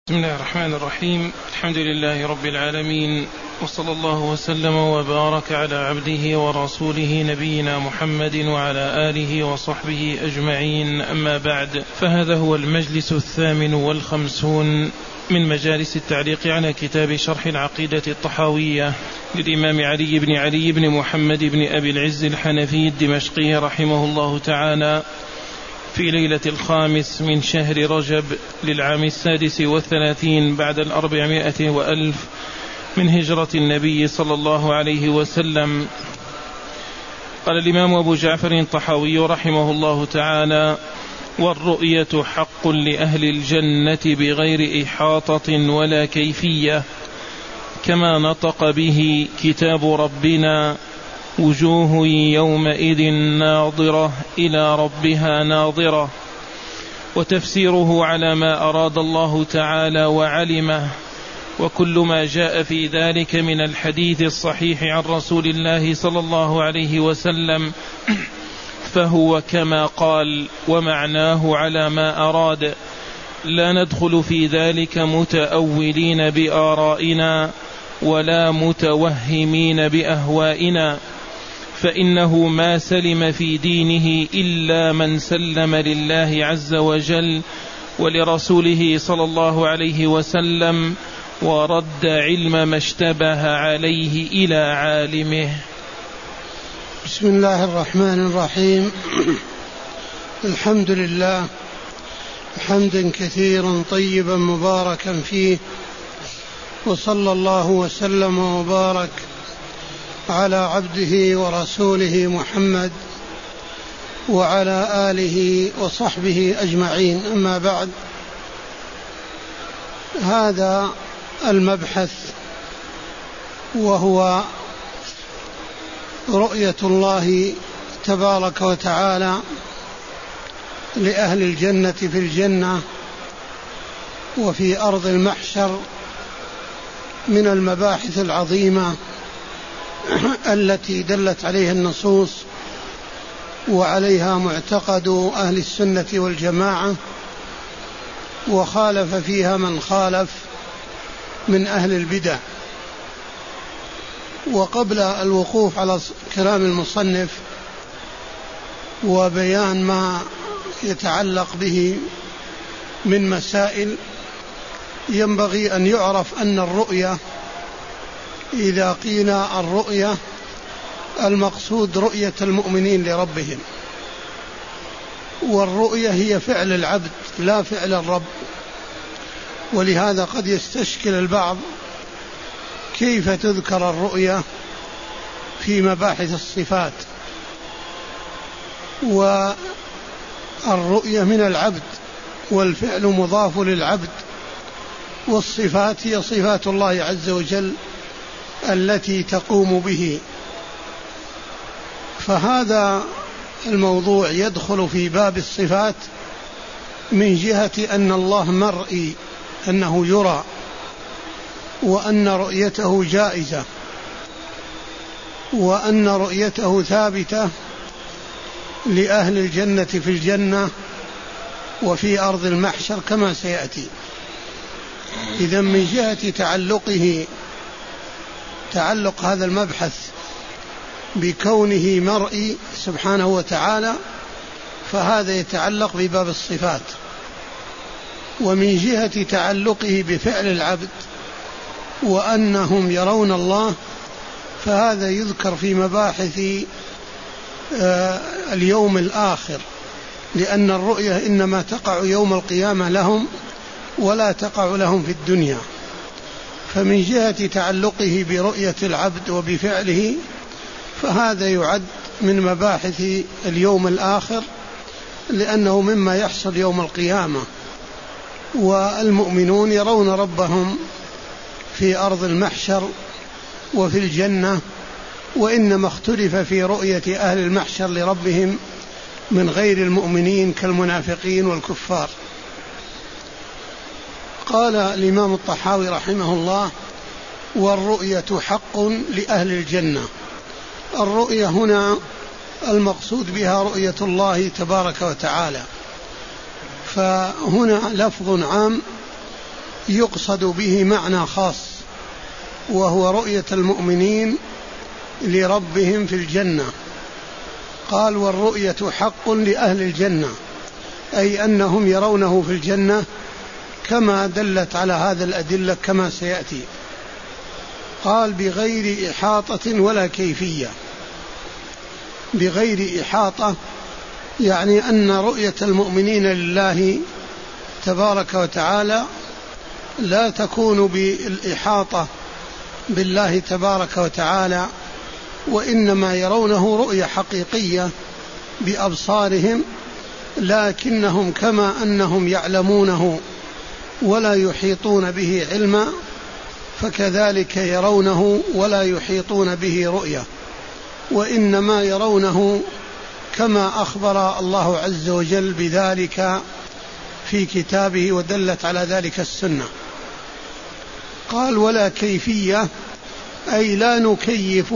بسم الله الرحمن الرحيم. الحمد لله رب العالمين، وصلى الله وسلم وبارك على عبده ورسوله نبينا محمد وعلى آله وصحبه أجمعين، أما بعد، فهذا هو المجلس 58 من مجالس التعليق على كتاب شرح العقيدة الطحاوية للإمام علي بن محمد بن أبي العز الحنفي الدمشقي رحمه الله تعالى، في ليلة 5 من شهر رجب للعام 36 بعد 400 وألف من هجرة النبي صلى الله عليه وسلم. قال الإمام أبو جعفر الطحاوي رحمه الله تعالى: والرؤية حق لأهل الجنة بغير إحاطة ولا كيفية، كما نطق به كتاب ربنا: وجوه يومئذ ناظرة إلى ربها ناظرة. وتفسيره على ما أراد الله تعالى وعلمه، وكل ما جاء في ذلك من الحديث الصحيح عن رسول الله صلى الله عليه وسلم فهو كما قال، ومعناه على ما أراد، لا ندخل في ذلك متأولين بآرائنا ولا متوهمين بأهوائنا، فإنه ما سلم في دينه إلا من سلم لله عز وجل ولرسوله صلى الله عليه وسلم، ورد علم ما اشتبه عليه إلى عالمه. بسم الله الرحمن الرحيم. الحمد لله حمدا كثيرا طيبا مباركا فيه، وصلى الله وسلم وبارك على عبده ورسوله محمد وعلى آله وصحبه أجمعين، أما بعد. هذا المبحث وهو رؤية الله تبارك وتعالى لأهل الجنة في الجنة وفي أرض المحشر، من المباحث العظيمة التي دلت عليها النصوص وعليها معتقد أهل السنة والجماعة، وخالف فيها من خالف من أهل البدع. وقبل الوقوف على كلام المصنف وبيان ما يتعلق به من مسائل، ينبغي أن يعرف أن الرؤية، إذا قيل الرؤية، المقصود رؤية المؤمنين لربهم، والرؤية هي فعل العبد لا فعل الرب. ولهذا قد يستشكل البعض كيف تذكر الرؤية في مباحث الصفات، والرؤية من العبد والفعل مضاف للعبد، والصفات هي صفات الله عز وجل التي تقوم به. فهذا الموضوع يدخل في باب الصفات من جهة أن الله مرئي، أنه يرى، وأن رؤيته جائزة، وأن رؤيته ثابتة لأهل الجنة في الجنة وفي أرض المحشر كما سيأتي. إذن من جهة تعلق هذا المبحث بكونه مرئي سبحانه وتعالى، فهذا يتعلق بباب الصفات. ومن جهة تعلقه بفعل العبد وأنهم يرون الله، فهذا يذكر في مباحث اليوم الآخر، لأن الرؤية إنما تقع يوم القيامة لهم ولا تقع لهم في الدنيا. فمن جهة تعلقه برؤية العبد وبفعله، فهذا يعد من مباحث اليوم الآخر، لأنه مما يحصل يوم القيامة. والمؤمنون يرون ربهم في أرض المحشر وفي الجنة، وإنما اختلف في رؤية أهل المحشر لربهم من غير المؤمنين كالمنافقين والكفار. قال الإمام الطحاوي رحمه الله: والرؤية حق لأهل الجنة. الرؤية هنا المقصود بها رؤية الله تبارك وتعالى، فهنا لفظ عام يقصد به معنى خاص، وهو رؤية المؤمنين لربهم في الجنة. قال: والرؤية حق لأهل الجنة، أي أنهم يرونه في الجنة كما دلت على هذا الأدلة كما سيأتي. قال: بغير إحاطة ولا كيفية. بغير إحاطة يعني أن رؤية المؤمنين لله تبارك وتعالى لا تكون بالإحاطة بالله تبارك وتعالى، وإنما يرونه رؤية حقيقية بأبصارهم، لكنهم كما أنهم يعلمونه ولا يحيطون به علما، فكذلك يرونه ولا يحيطون به رؤية، وإنما يرونه كما أخبر الله عز وجل بذلك في كتابه، ودلت على ذلك السنة. قال: ولا كيفية، أي لا نكيف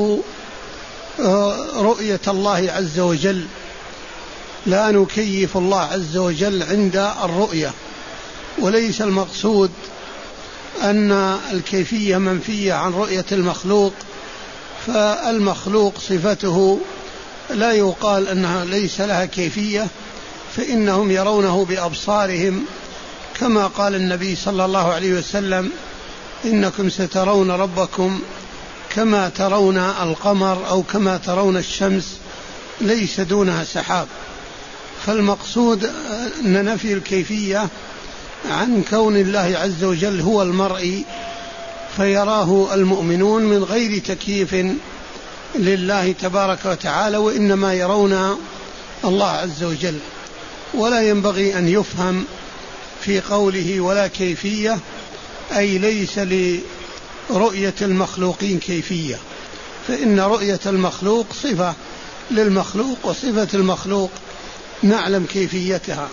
رؤية الله عز وجل، لا نكيف الله عز وجل عند الرؤية. وليس المقصود أن الكيفية منفية عن رؤية المخلوق، فالمخلوق صفته لا يقال أنها ليس لها كيفية، فإنهم يرونه بأبصارهم، كما قال النبي صلى الله عليه وسلم: إنكم سترون ربكم كما ترون القمر أو كما ترون الشمس ليس دونها سحاب. فالمقصود أن نفي الكيفية عن كون الله عز وجل هو المرئي، فيراه المؤمنون من غير تكييف لله تبارك وتعالى، وإنما يرون الله عز وجل. ولا ينبغي أن يفهم في قوله ولا كيفية أي ليس لرؤية المخلوقين كيفية، فإن رؤية المخلوق صفة للمخلوق، وصفة المخلوق نعلم كيفيتها.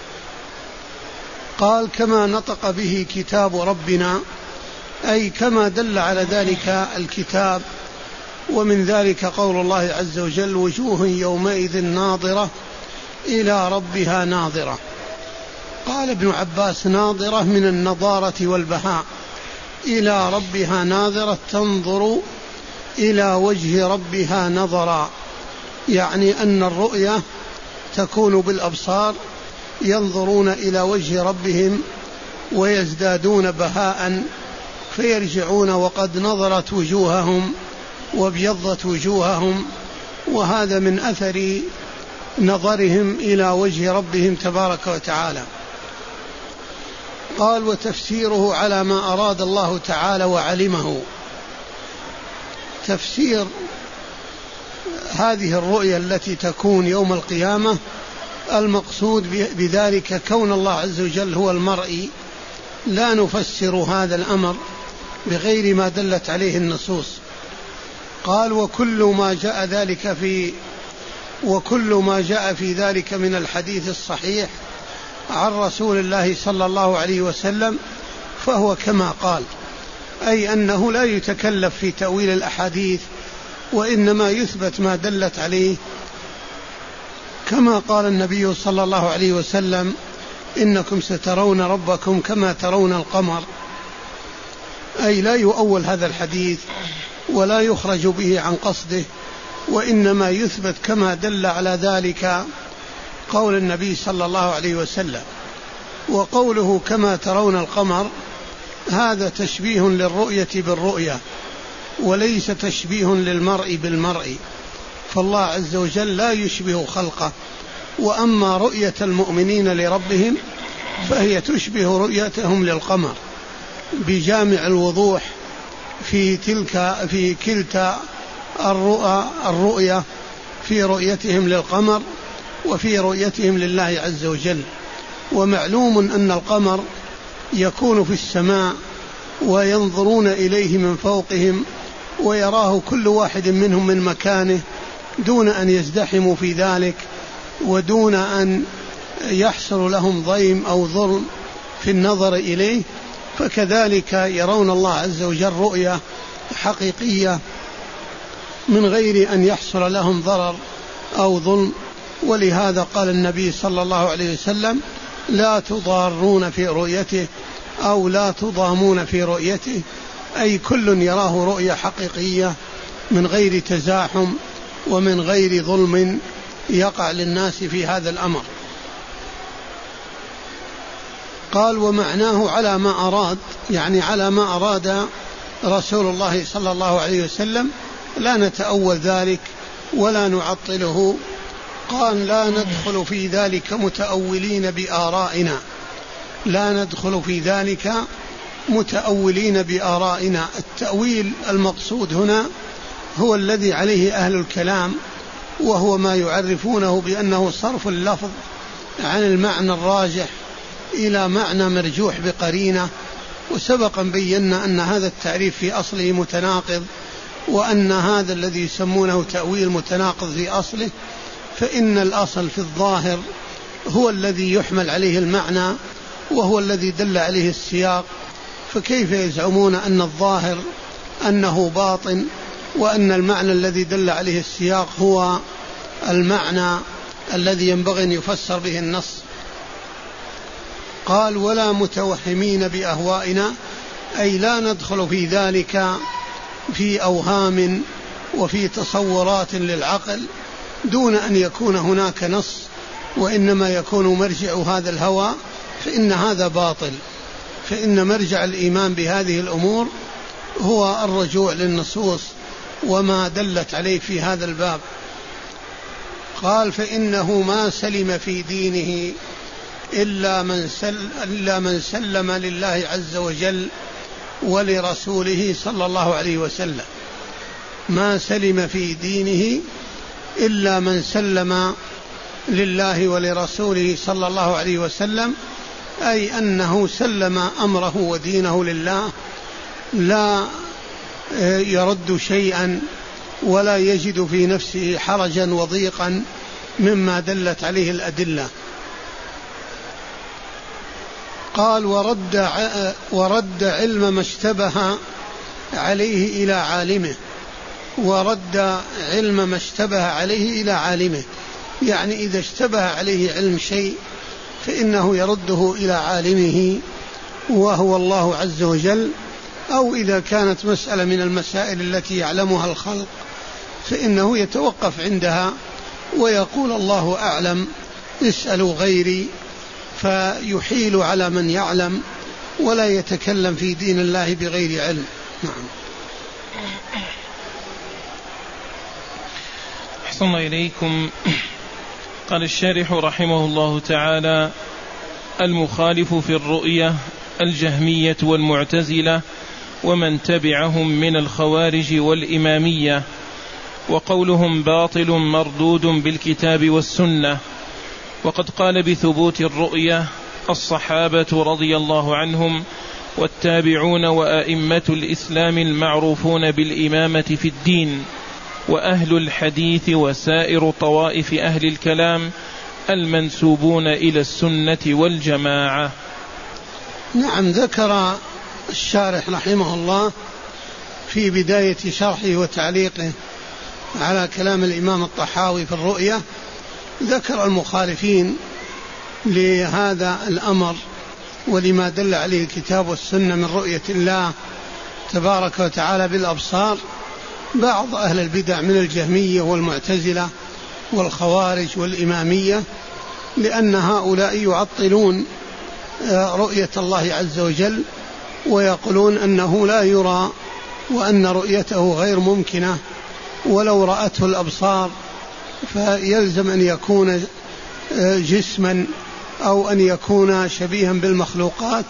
قال: كما نطق به كتاب ربنا، أي كما دل على ذلك الكتاب، ومن ذلك قول الله عز وجل: وجوه يومئذ ناظرة إلى ربها ناظرة. قال ابن عباس: ناظرة من النضارة والبهاء، إلى ربها ناظرة تنظر إلى وجه ربها نظرا، يعني أن الرؤية تكون بالأبصار، ينظرون إلى وجه ربهم ويزدادون بهاء، فيرجعون وقد نظرت وجوههم وابيضت وجوههم، وهذا من أثر نظرهم إلى وجه ربهم تبارك وتعالى. قال: وتفسيره على ما أراد الله تعالى وعلمه. تفسير هذه الرؤيا التي تكون يوم القيامة، المقصود بذلك كون الله عز وجل هو المرئي، لا نفسر هذا الأمر بغير ما دلت عليه النصوص. قال: وكل ما جاء في ذلك من الحديث الصحيح عن رسول الله صلى الله عليه وسلم فهو كما قال، أي أنه لا يتكلف في تأويل الأحاديث، وإنما يثبت ما دلت عليه، كما قال النبي صلى الله عليه وسلم: إنكم سترون ربكم كما ترون القمر، أي لا يؤول هذا الحديث ولا يخرج به عن قصده، وإنما يثبت كما دل على ذلك قول النبي صلى الله عليه وسلم. وقوله كما ترون القمر هذا تشبيه للرؤية بالرؤية، وليس تشبيه للمرء بالمرء، فالله عز وجل لا يشبه خلقه. وأما رؤية المؤمنين لربهم فهي تشبه رؤيتهم للقمر بجامع الوضوح في كلتا الرؤية، في رؤيتهم للقمر وفي رؤيتهم لله عز وجل. ومعلوم أن القمر يكون في السماء وينظرون إليه من فوقهم، ويراه كل واحد منهم من مكانه دون أن يزدحموا في ذلك، ودون أن يحصل لهم ضيم أو ظلم في النظر إليه. فكذلك يرون الله عز وجل رؤية حقيقية من غير أن يحصل لهم ضرر أو ظلم. ولهذا قال النبي صلى الله عليه وسلم: لا تضارون في رؤيته أو لا تضامون في رؤيته، أي كل يراه رؤية حقيقية من غير تزاحم ومن غير ظلم يقع للناس في هذا الأمر. قال ومعناه على ما أراد، يعني على ما أراد رسول الله صلى الله عليه وسلم، لا نتأول ذلك ولا نعطله. قال لا ندخل في ذلك متأولين بآرائنا، لا ندخل في ذلك متأولين بآرائنا. التأويل المقصود هنا هو الذي عليه أهل الكلام، وهو ما يعرفونه بأنه صرف اللفظ عن المعنى الراجح إلى معنى مرجوح بقرينة. وسبقا بينا أن هذا التعريف في أصله متناقض، وأن هذا الذي يسمونه تأويل متناقض في أصله، فإن الأصل في الظاهر هو الذي يحمل عليه المعنى وهو الذي دل عليه السياق. فكيف يزعمون أن الظاهر أنه باطن وأن المعنى الذي دل عليه السياق هو المعنى الذي ينبغي أن يفسر به النص؟ قال ولا متوهمين بأهوائنا، أي لا ندخل في ذلك في أوهام وفي تصورات للعقل دون أن يكون هناك نص، وإنما يكون مرجع هذا الهوى، فإن هذا باطل. فإن مرجع الإيمان بهذه الأمور هو الرجوع للنصوص وما دلت عليه في هذا الباب. قال فإنه ما سلم في دينه إلا من سلم لله عز وجل ولرسوله صلى الله عليه وسلم. ما سلم في دينه إلا من سلم لله ولرسوله صلى الله عليه وسلم، أي أنه سلم أمره ودينه لله، لا يرد شيئا ولا يجد في نفسه حرجا وضيقا مما دلت عليه الأدلة. قال ورد علم ما اشتبه عليه إلى عالمه. ورد علم ما اشتبه عليه إلى عالمه، يعني إذا اشتبه عليه علم شيء فإنه يرده إلى عالمه وهو الله عز وجل، أو إذا كانت مسألة من المسائل التي يعلمها الخلق فإنه يتوقف عندها ويقول الله أعلم، اسألوا غيري، فيحيل على من يعلم ولا يتكلم في دين الله بغير علم. نعم. أحسن إليكم. قال الشارح رحمه الله تعالى: المخالف في الرؤية الجهمية والمعتزلة ومن تبعهم من الخوارج والإمامية، وقولهم باطل مردود بالكتاب والسنة. وقد قال بثبوت الرؤية الصحابة رضي الله عنهم والتابعون وأئمة الإسلام المعروفون بالإمامة في الدين، وأهل الحديث وسائر طوائف أهل الكلام المنسوبون إلى السنة والجماعة. نعم. ذكر الشارح رحمه الله في بداية شرحه وتعليقه على كلام الإمام الطحاوي في الرؤية، ذكر المخالفين لهذا الأمر ولما دل عليه الكتاب والسنة من رؤية الله تبارك وتعالى بالأبصار، بعض أهل البدع من الجهمية والمعتزلة والخوارج والإمامية، لأن هؤلاء يعطلون رؤية الله عز وجل ويقولون أنه لا يرى وأن رؤيته غير ممكنة، ولو رأته الأبصار فيلزم أن يكون جسما أو أن يكون شبيها بالمخلوقات،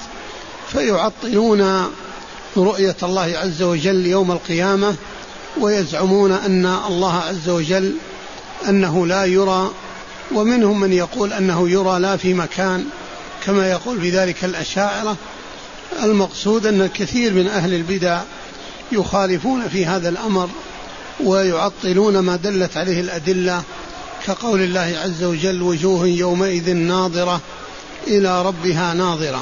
فيعطلون رؤية الله عز وجل يوم القيامة، ويزعمون أن الله عز وجل أنه لا يرى. ومنهم من يقول أنه يرى لا في مكان كما يقول بذلك الأشاعرة. المقصود أن كثير من أهل البدع يخالفون في هذا الأمر ويعطلون ما دلت عليه الأدلة، كقول الله عز وجل: وجوه يومئذ ناظرة إلى ربها ناظرة.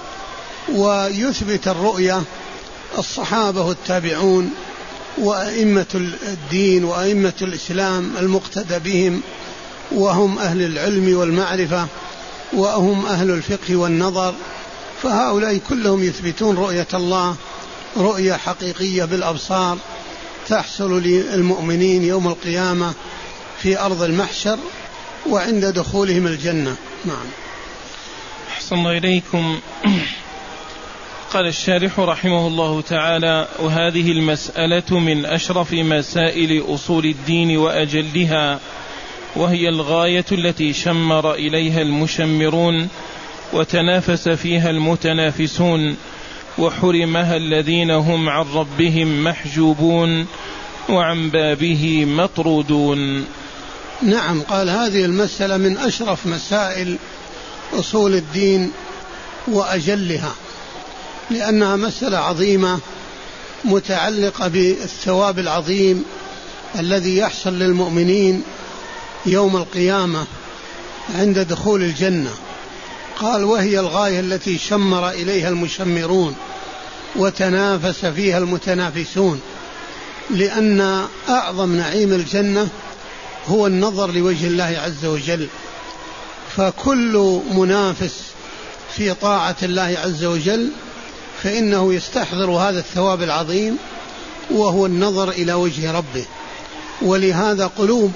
ويثبت الرؤية الصحابة والتابعون وأئمة الدين وأئمة الإسلام المقتدى بهم، وهم أهل العلم والمعرفة وهم أهل الفقه والنظر، فهؤلاء كلهم يثبتون رؤية الله رؤية حقيقية بالأبصار تحصل للمؤمنين يوم القيامة في أرض المحشر وعند دخولهم الجنة. نعم. أحسن الله إليكم. قال الشارح رحمه الله تعالى: وهذه المسألة من أشرف مسائل أصول الدين وأجلها، وهي الغاية التي شمر إليها المشمرون وتنافس فيها المتنافسون، وحرمها الذين هم عن ربهم محجوبون وعن بابه مطرودون. نعم. قال هذه المسألة من أشرف مسائل أصول الدين وأجلها، لأنها مسألة عظيمة متعلقة بالثواب العظيم الذي يحصل للمؤمنين يوم القيامة عند دخول الجنة. قال وهي الغاية التي شمر إليها المشمرون وتنافس فيها المتنافسون، لأن أعظم نعيم الجنة هو النظر لوجه الله عز وجل، فكل منافس في طاعة الله عز وجل فإنه يستحضر هذا الثواب العظيم وهو النظر إلى وجه ربه. ولهذا قلوب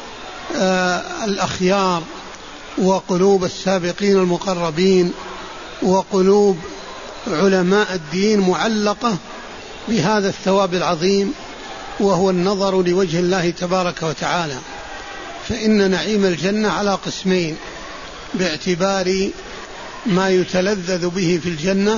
الأخيار وقلوب السابقين المقربين وقلوب علماء الدين معلقة بهذا الثواب العظيم وهو النظر لوجه الله تبارك وتعالى. فإن نعيم الجنة على قسمين باعتبار ما يتلذذ به في الجنة،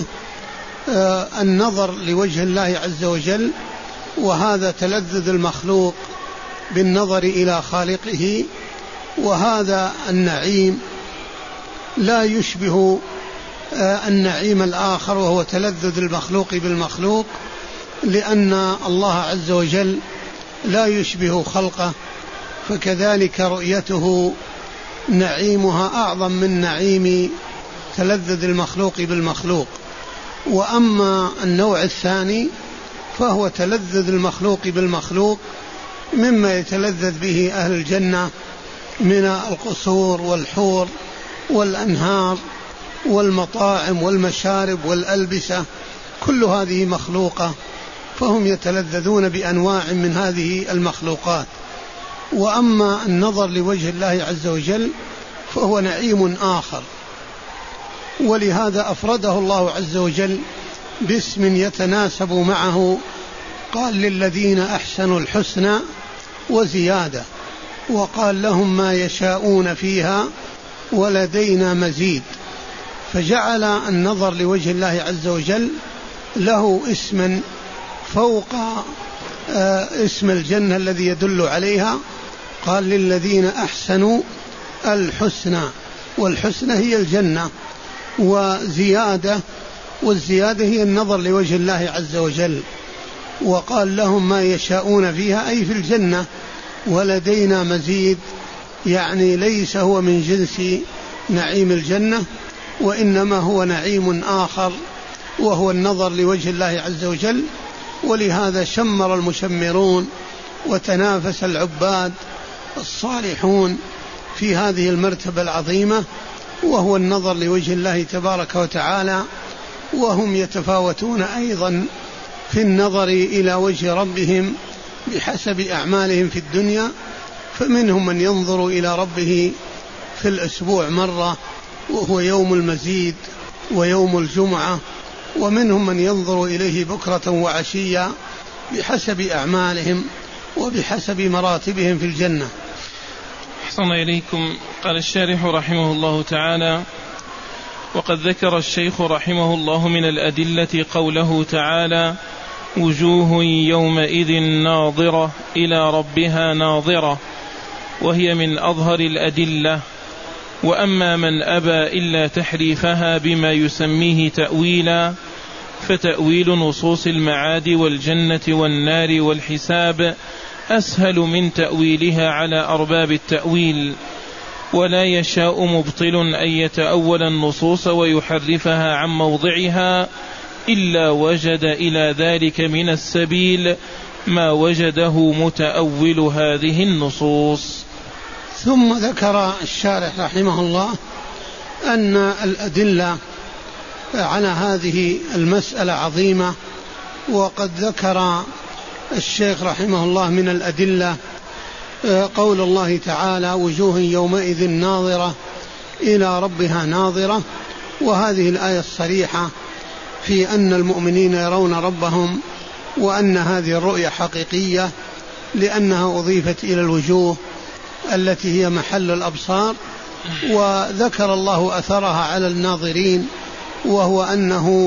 النظر لوجه الله عز وجل، وهذا تلذذ المخلوق بالنظر إلى خالقه، وهذا النعيم لا يشبه النعيم الآخر وهو تلذذ المخلوق بالمخلوق، لأن الله عز وجل لا يشبه خلقه، فكذلك رؤيته نعيمها أعظم من نعيم تلذذ المخلوق بالمخلوق. وأما النوع الثاني فهو تلذذ المخلوق بالمخلوق مما يتلذذ به أهل الجنة من القصور والحور والأنهار والمطاعم والمشارب والألبسة، كل هذه مخلوقة، فهم يتلذذون بأنواع من هذه المخلوقات. وأما النظر لوجه الله عز وجل فهو نعيم آخر، ولهذا أفرده الله عز وجل باسم يتناسب معه، قال للذين أحسنوا الحسنى وزيادة، وقال لهم ما يشاءون فيها ولدينا مزيد، فجعل النظر لوجه الله عز وجل له اسما فوق اسم الجنة الذي يدل عليها، قال للذين أحسنوا الحسنى، والحسنى هي الجنة، وزيادة، والزيادة هي النظر لوجه الله عز وجل، وقال لهم ما يشاءون فيها أي في الجنة ولدينا مزيد، يعني ليس هو من جنس نعيم الجنة، وإنما هو نعيم آخر وهو النظر لوجه الله عز وجل. ولهذا شمر المشمرون وتنافس العباد الصالحون في هذه المرتبة العظيمة، وهو النظر لوجه الله تبارك وتعالى، وهم يتفاوتون أيضا في النظر إلى وجه ربهم بحسب أعمالهم في الدنيا، فمنهم من ينظر إلى ربه في الأسبوع مرة وهو يوم المزيد ويوم الجمعة، ومنهم من ينظر إليه بكرة وعشية بحسب أعمالهم وبحسب مراتبهم في الجنة. أحسن إليكم. قال الشارح رحمه الله تعالى: وقد ذكر الشيخ رحمه الله من الأدلة قوله تعالى: وجوه يومئذ ناظرة إلى ربها ناظرة، وهي من أظهر الأدلة. وأما من أبى إلا تحريفها بما يسميه تأويلا، فتأويل نصوص المعاد والجنة والنار والحساب أسهل من تأويلها على أرباب التأويل، ولا يشاء مبطل أن يتأول النصوص ويحرفها عن موضعها إلا وجد إلى ذلك من السبيل ما وجده متأول هذه النصوص. ثم ذكر الشارح رحمه الله أن الأدلة على هذه المسألة عظيمة. وقد ذكر الشيخ رحمه الله من الأدلة قول الله تعالى: وجوه يومئذ ناظرة إلى ربها ناظرة. وهذه الآية الصريحة في أن المؤمنين يرون ربهم، وأن هذه الرؤية حقيقية لأنها أضيفت إلى الوجوه التي هي محل الأبصار. وذكر الله أثرها على الناظرين، وهو أنه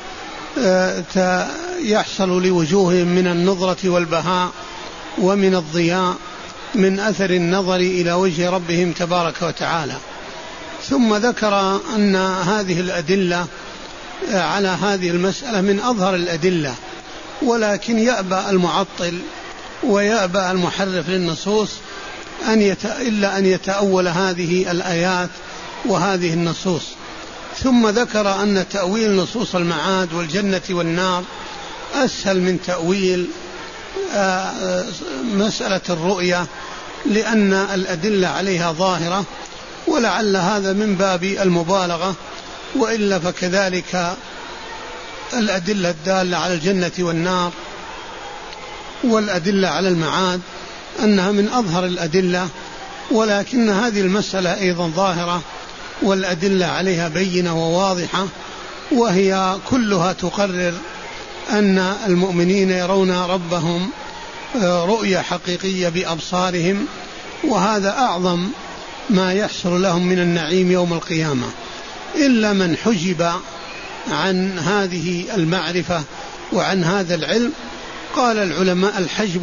يحصل لوجوههم من النظرة والبهاء ومن الضياء من أثر النظر إلى وجه ربهم تبارك وتعالى. ثم ذكر أن هذه الأدلة على هذه المسألة من أظهر الأدلة، ولكن يأبى المعطل ويأبى المحرف للنصوص إلا أن يتأول هذه الآيات وهذه النصوص. ثم ذكر أن تأويل نصوص المعاد والجنة والنار أسهل من تأويل مسألة الرؤية، لأن الأدلة عليها ظاهرة، ولعل هذا من باب المبالغة، وإلا فكذلك الأدلة الدالة على الجنة والنار والأدلة على المعاد أنها من أظهر الأدلة، ولكن هذه المسألة أيضا ظاهرة والأدلة عليها بينة وواضحة، وهي كلها تقرر أن المؤمنين يرون ربهم رؤية حقيقية بأبصارهم، وهذا أعظم ما يحصل لهم من النعيم يوم القيامة، إلا من حجب عن هذه المعرفة وعن هذا العلم. قال العلماء: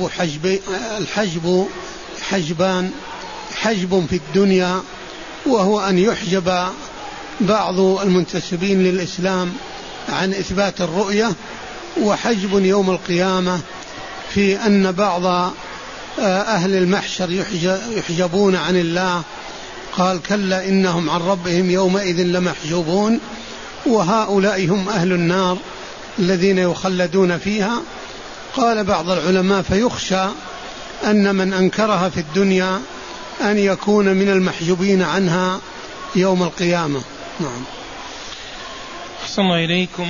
الحجب حجبان: حجب في الدنيا وهو أن يحجب بعض المنتسبين للإسلام عن إثبات الرؤية، وحجب يوم القيامة في أن بعض أهل المحشر يحجبون عن الله. قال: كلا إنهم عن ربهم يومئذ لمحجوبون. وهؤلاء هم أهل النار الذين يخلدون فيها. قال بعض العلماء: فيخشى أن من أنكرها في الدنيا أن يكون من المحجوبين عنها يوم القيامة. نعم. أحسن الله إليكم.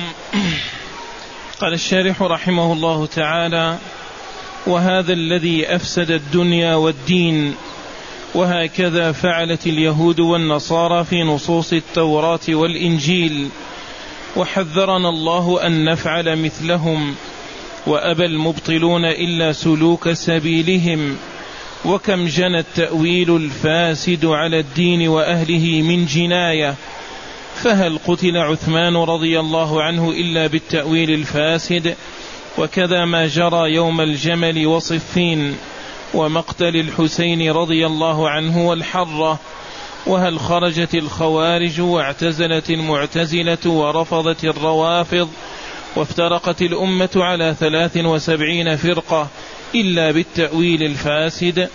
قال الشارح رحمه الله تعالى: وهذا الذي أفسد الدنيا والدين، وهكذا فعلت اليهود والنصارى في نصوص التوراة والإنجيل، وحذرنا الله أن نفعل مثلهم، وأبى المبطلون إلا سلوك سبيلهم. وكم جنى التأويل الفاسد على الدين وأهله من جناية، فهل قتل عثمان رضي الله عنه إلا بالتأويل الفاسد؟ وكذا ما جرى يوم الجمل وصفين، ومقتل الحسين رضي الله عنه والحرة. وهل خرجت الخوارج واعتزلت المعتزلة ورفضت الروافض وافترقت الأمة على 73 فرقة إلا بالتأويل الفاسد؟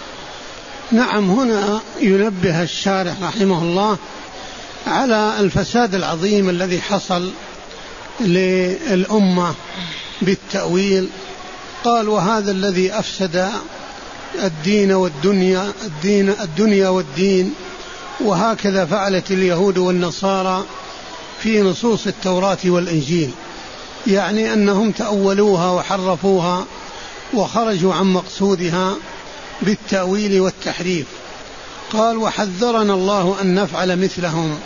نعم. هنا ينبه الشارح رحمه الله على الفساد العظيم الذي حصل للأمة بالتأويل. قال: وهذا الذي أفسد الدين والدين، وهكذا فعلت اليهود والنصارى في نصوص التوراة والإنجيل، يعني أنهم تأولوها وحرفوها وخرجوا عن مقصودها بالتأويل والتحريف. قال: وحذرنا الله أن نفعل مثلهم،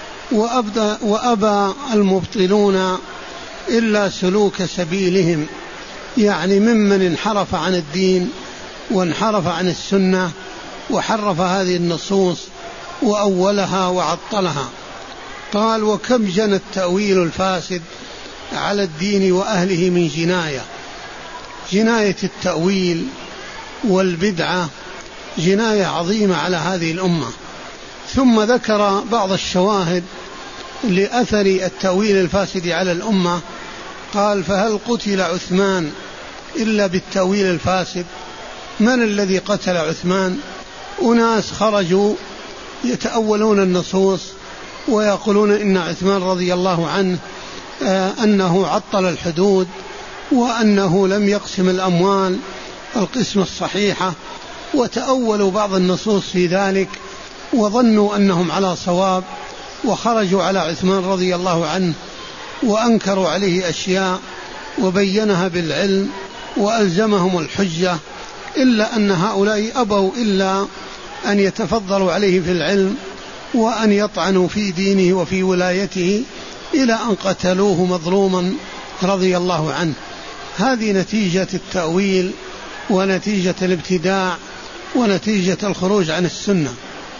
وأبى المبطلون إلا سلوك سبيلهم، يعني ممن انحرف عن الدين وانحرف عن السنة وحرف هذه النصوص وأولها وعطلها. قال: وكم جنى التأويل الفاسد على الدين وأهله من جناية التأويل والبدعة جناية عظيمة على هذه الأمة. ثم ذكر بعض الشواهد لأثر التأويل الفاسد على الأمة. قال: فهل قتل عثمان إلا بالتأويل الفاسد؟ من الذي قتل عثمان؟ أناس خرجوا يتأولون النصوص ويقولون إن عثمان رضي الله عنه أنه عطل الحدود، وأنه لم يقسم الأموال القسمة الصحيحة، وتأولوا بعض النصوص في ذلك وظنوا أنهم على صواب، وخرجوا على عثمان رضي الله عنه وأنكروا عليه أشياء وبينها بالعلم وألزمهم الحجة، إلا أن هؤلاء أبوا إلا أن يتفضلوا عليه في العلم وأن يطعنوا في دينه وفي ولايته إلى أن قتلوه مظلوما رضي الله عنه. هذه نتيجة التأويل ونتيجة الابتداع ونتيجة الخروج عن السنة.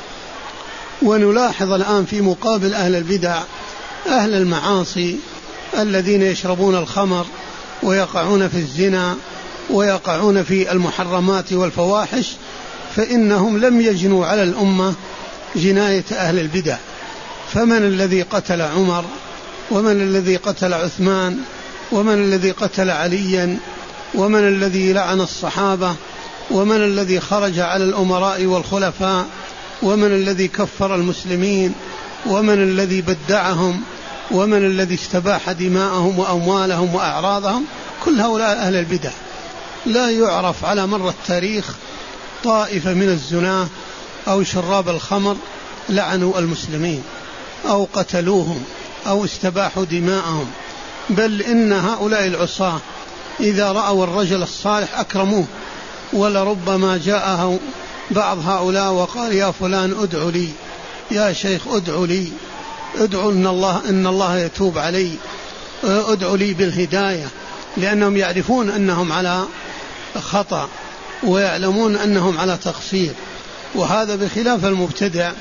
ونلاحظ الآن في مقابل أهل البدع أهل المعاصي الذين يشربون الخمر ويقعون في الزنا ويقعون في المحرمات والفواحش، فإنهم لم يجنوا على الأمة جناية أهل البدع. فمن الذي قتل عمر، ومن الذي قتل عثمان، ومن الذي قتل عليا، ومن الذي لعن الصحابة، ومن الذي خرج على الأمراء والخلفاء، ومن الذي كفر المسلمين، ومن الذي بدعهم، ومن الذي استباح دماءهم وأموالهم وأعراضهم؟ كل هؤلاء أهل البدع. لا يعرف على مر التاريخ طائفة من الزناة أو شراب الخمر لعنوا المسلمين أو قتلوهم أو استباحوا دماءهم، بل إن هؤلاء العصاة إذا رأوا الرجل الصالح أكرموه، ولربما جاءه بعض هؤلاء وقال يا فلان ادعو لي، يا شيخ ادعو لي، ادعو إن الله يتوب علي، ادعو لي بالهداية، لأنهم يعرفون أنهم على خطأ ويعلمون أنهم على تقصير. وهذا بخلاف المبتدع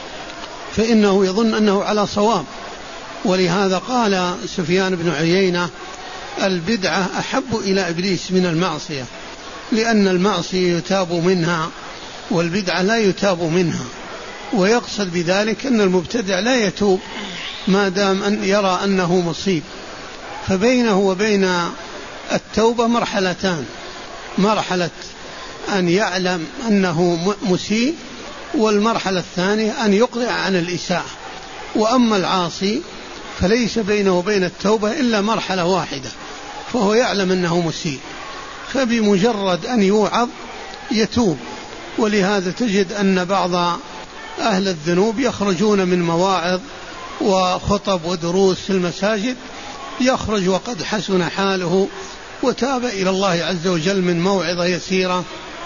فإنه يظن أنه على صواب. ولهذا قال سفيان بن عيينة البدعة أحب إلى إبليس من المعصية، لأن المعصية يتاب منها والبدعة لا يتاب منها. ويقصد بذلك أن المبتدع لا يتوب ما دام أن يرى أنه مصيب. فبينه وبين التوبة مرحلتان: مرحلة أن يعلم أنه مسيء، والمرحلة الثانية أن يقلع عن الإساءة. وأما العاصي فليس بينه وبين التوبة إلا مرحلة واحدة، فهو يعلم أنه مسيء، فبمجرد أن يوعظ يتوب. ولهذا تجد أن بعض أهل الذنوب يخرجون من مواعظ وخطب ودروس في المساجد، يخرج وقد حسن حاله وتاب إلى الله عز وجل من موعظة يسيرة،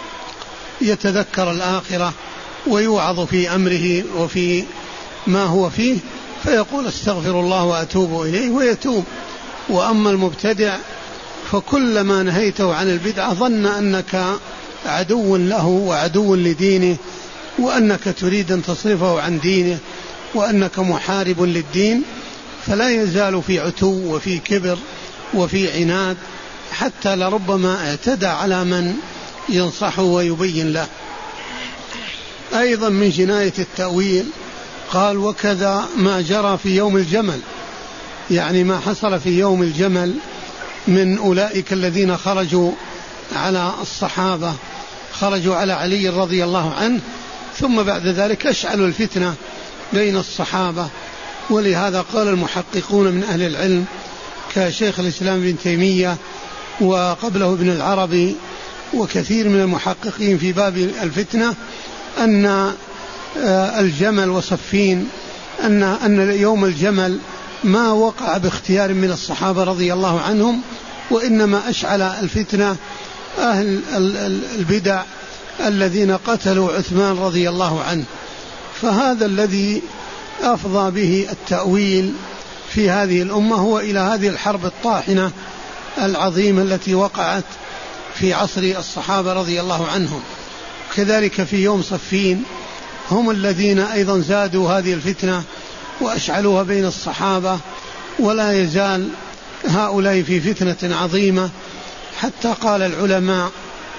يتذكر الآخرة ويوعظ في أمره وفي ما هو فيه، فيقول استغفر الله وأتوب إليه ويتوب. وأما المبتدع فكلما نهيته عن البدعة ظن أنك عدو له وعدو لدينه، وأنك تريد أن تصرفه عن دينه، وأنك محارب للدين، فلا يزال في عتو وفي كبر وفي عناد، حتى لربما اعتدى على من ينصحه ويبين له. أيضا من جناية التأويل قال وكذا ما جرى في يوم الجمل، يعني ما حصل في يوم الجمل من أولئك الذين خرجوا على الصحابة، خرجوا على علي رضي الله عنه، ثم بعد ذلك أشعلوا الفتنة بين الصحابة. ولهذا قال المحققون من أهل العلم كشيخ الإسلام ابن تيمية وقبله ابن العربي وكثير من المحققين في باب الفتنة أن الجمل وصفين، أن يوم الجمل ما وقع باختيار من الصحابة رضي الله عنهم، وإنما أشعل الفتنة أهل البدع الذين قتلوا عثمان رضي الله عنه. فهذا الذي أفضى به التأويل في هذه الأمة هو إلى هذه الحرب الطاحنة العظيمة التي وقعت في عصر الصحابة رضي الله عنهم. كذلك في يوم صفين هم الذين أيضا زادوا هذه الفتنة وأشعلوها بين الصحابة، ولا يزال هؤلاء في فتنة عظيمة، حتى قال العلماء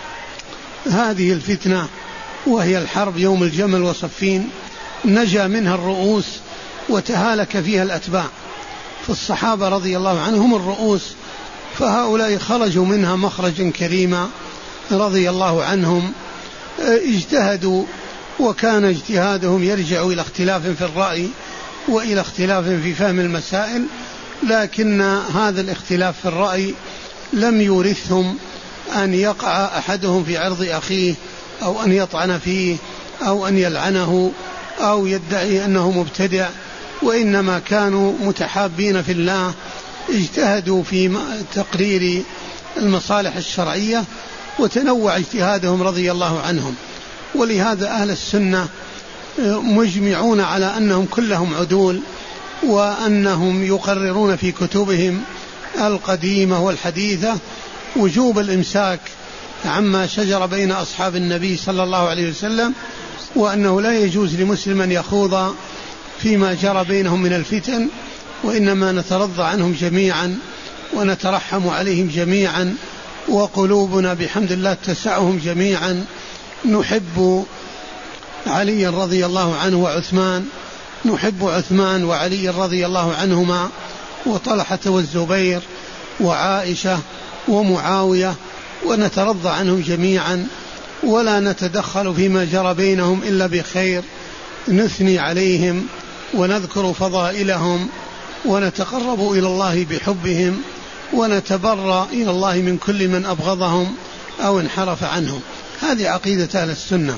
هذه الفتنة وهي الحرب يوم الجمل وصفين نجا منها الرؤوس وتهالك فيها الأتباع. فالصحابة رضي الله عنهم الرؤوس، فهؤلاء خرجوا منها مخرجا كريما رضي الله عنهم، اجتهدوا، وكان اجتهادهم يرجع إلى اختلاف في الرأي وإلى اختلاف في فهم المسائل، لكن هذا الاختلاف في الرأي لم يورثهم أن يقع أحدهم في عرض أخيه أو أن يطعن فيه أو أن يلعنه أو يدعي أنه مبتدع وإنما كانوا متحابين في الله، اجتهدوا في تقرير المصالح الشرعية وتنوع اجتهادهم رضي الله عنهم. ولهذا أهل السنة مجمعون على أنهم كلهم عدول، وأنهم يقررون في كتبهم القديمة والحديثة وجوب الإمساك عما شجر بين أصحاب النبي صلى الله عليه وسلم، وأنه لا يجوز لمسلم أن يخوض فيما جرى بينهم من الفتن، وإنما نترضى عنهم جميعا ونترحم عليهم جميعا، وقلوبنا بحمد الله تسعهم جميعا. نحب علي رضي الله عنه وعثمان، نحب عثمان وعلي رضي الله عنهما، وطلحة والزبير وعائشة ومعاوية، ونترضى عنهم جميعا، ولا نتدخل فيما جرى بينهم إلا بخير، نثني عليهم ونذكر فضائلهم، ونتقرب إلى الله بحبهم، ونتبرأ إلى الله من كل من أبغضهم أو انحرف عنهم. هذه عقيدة أهل السنة.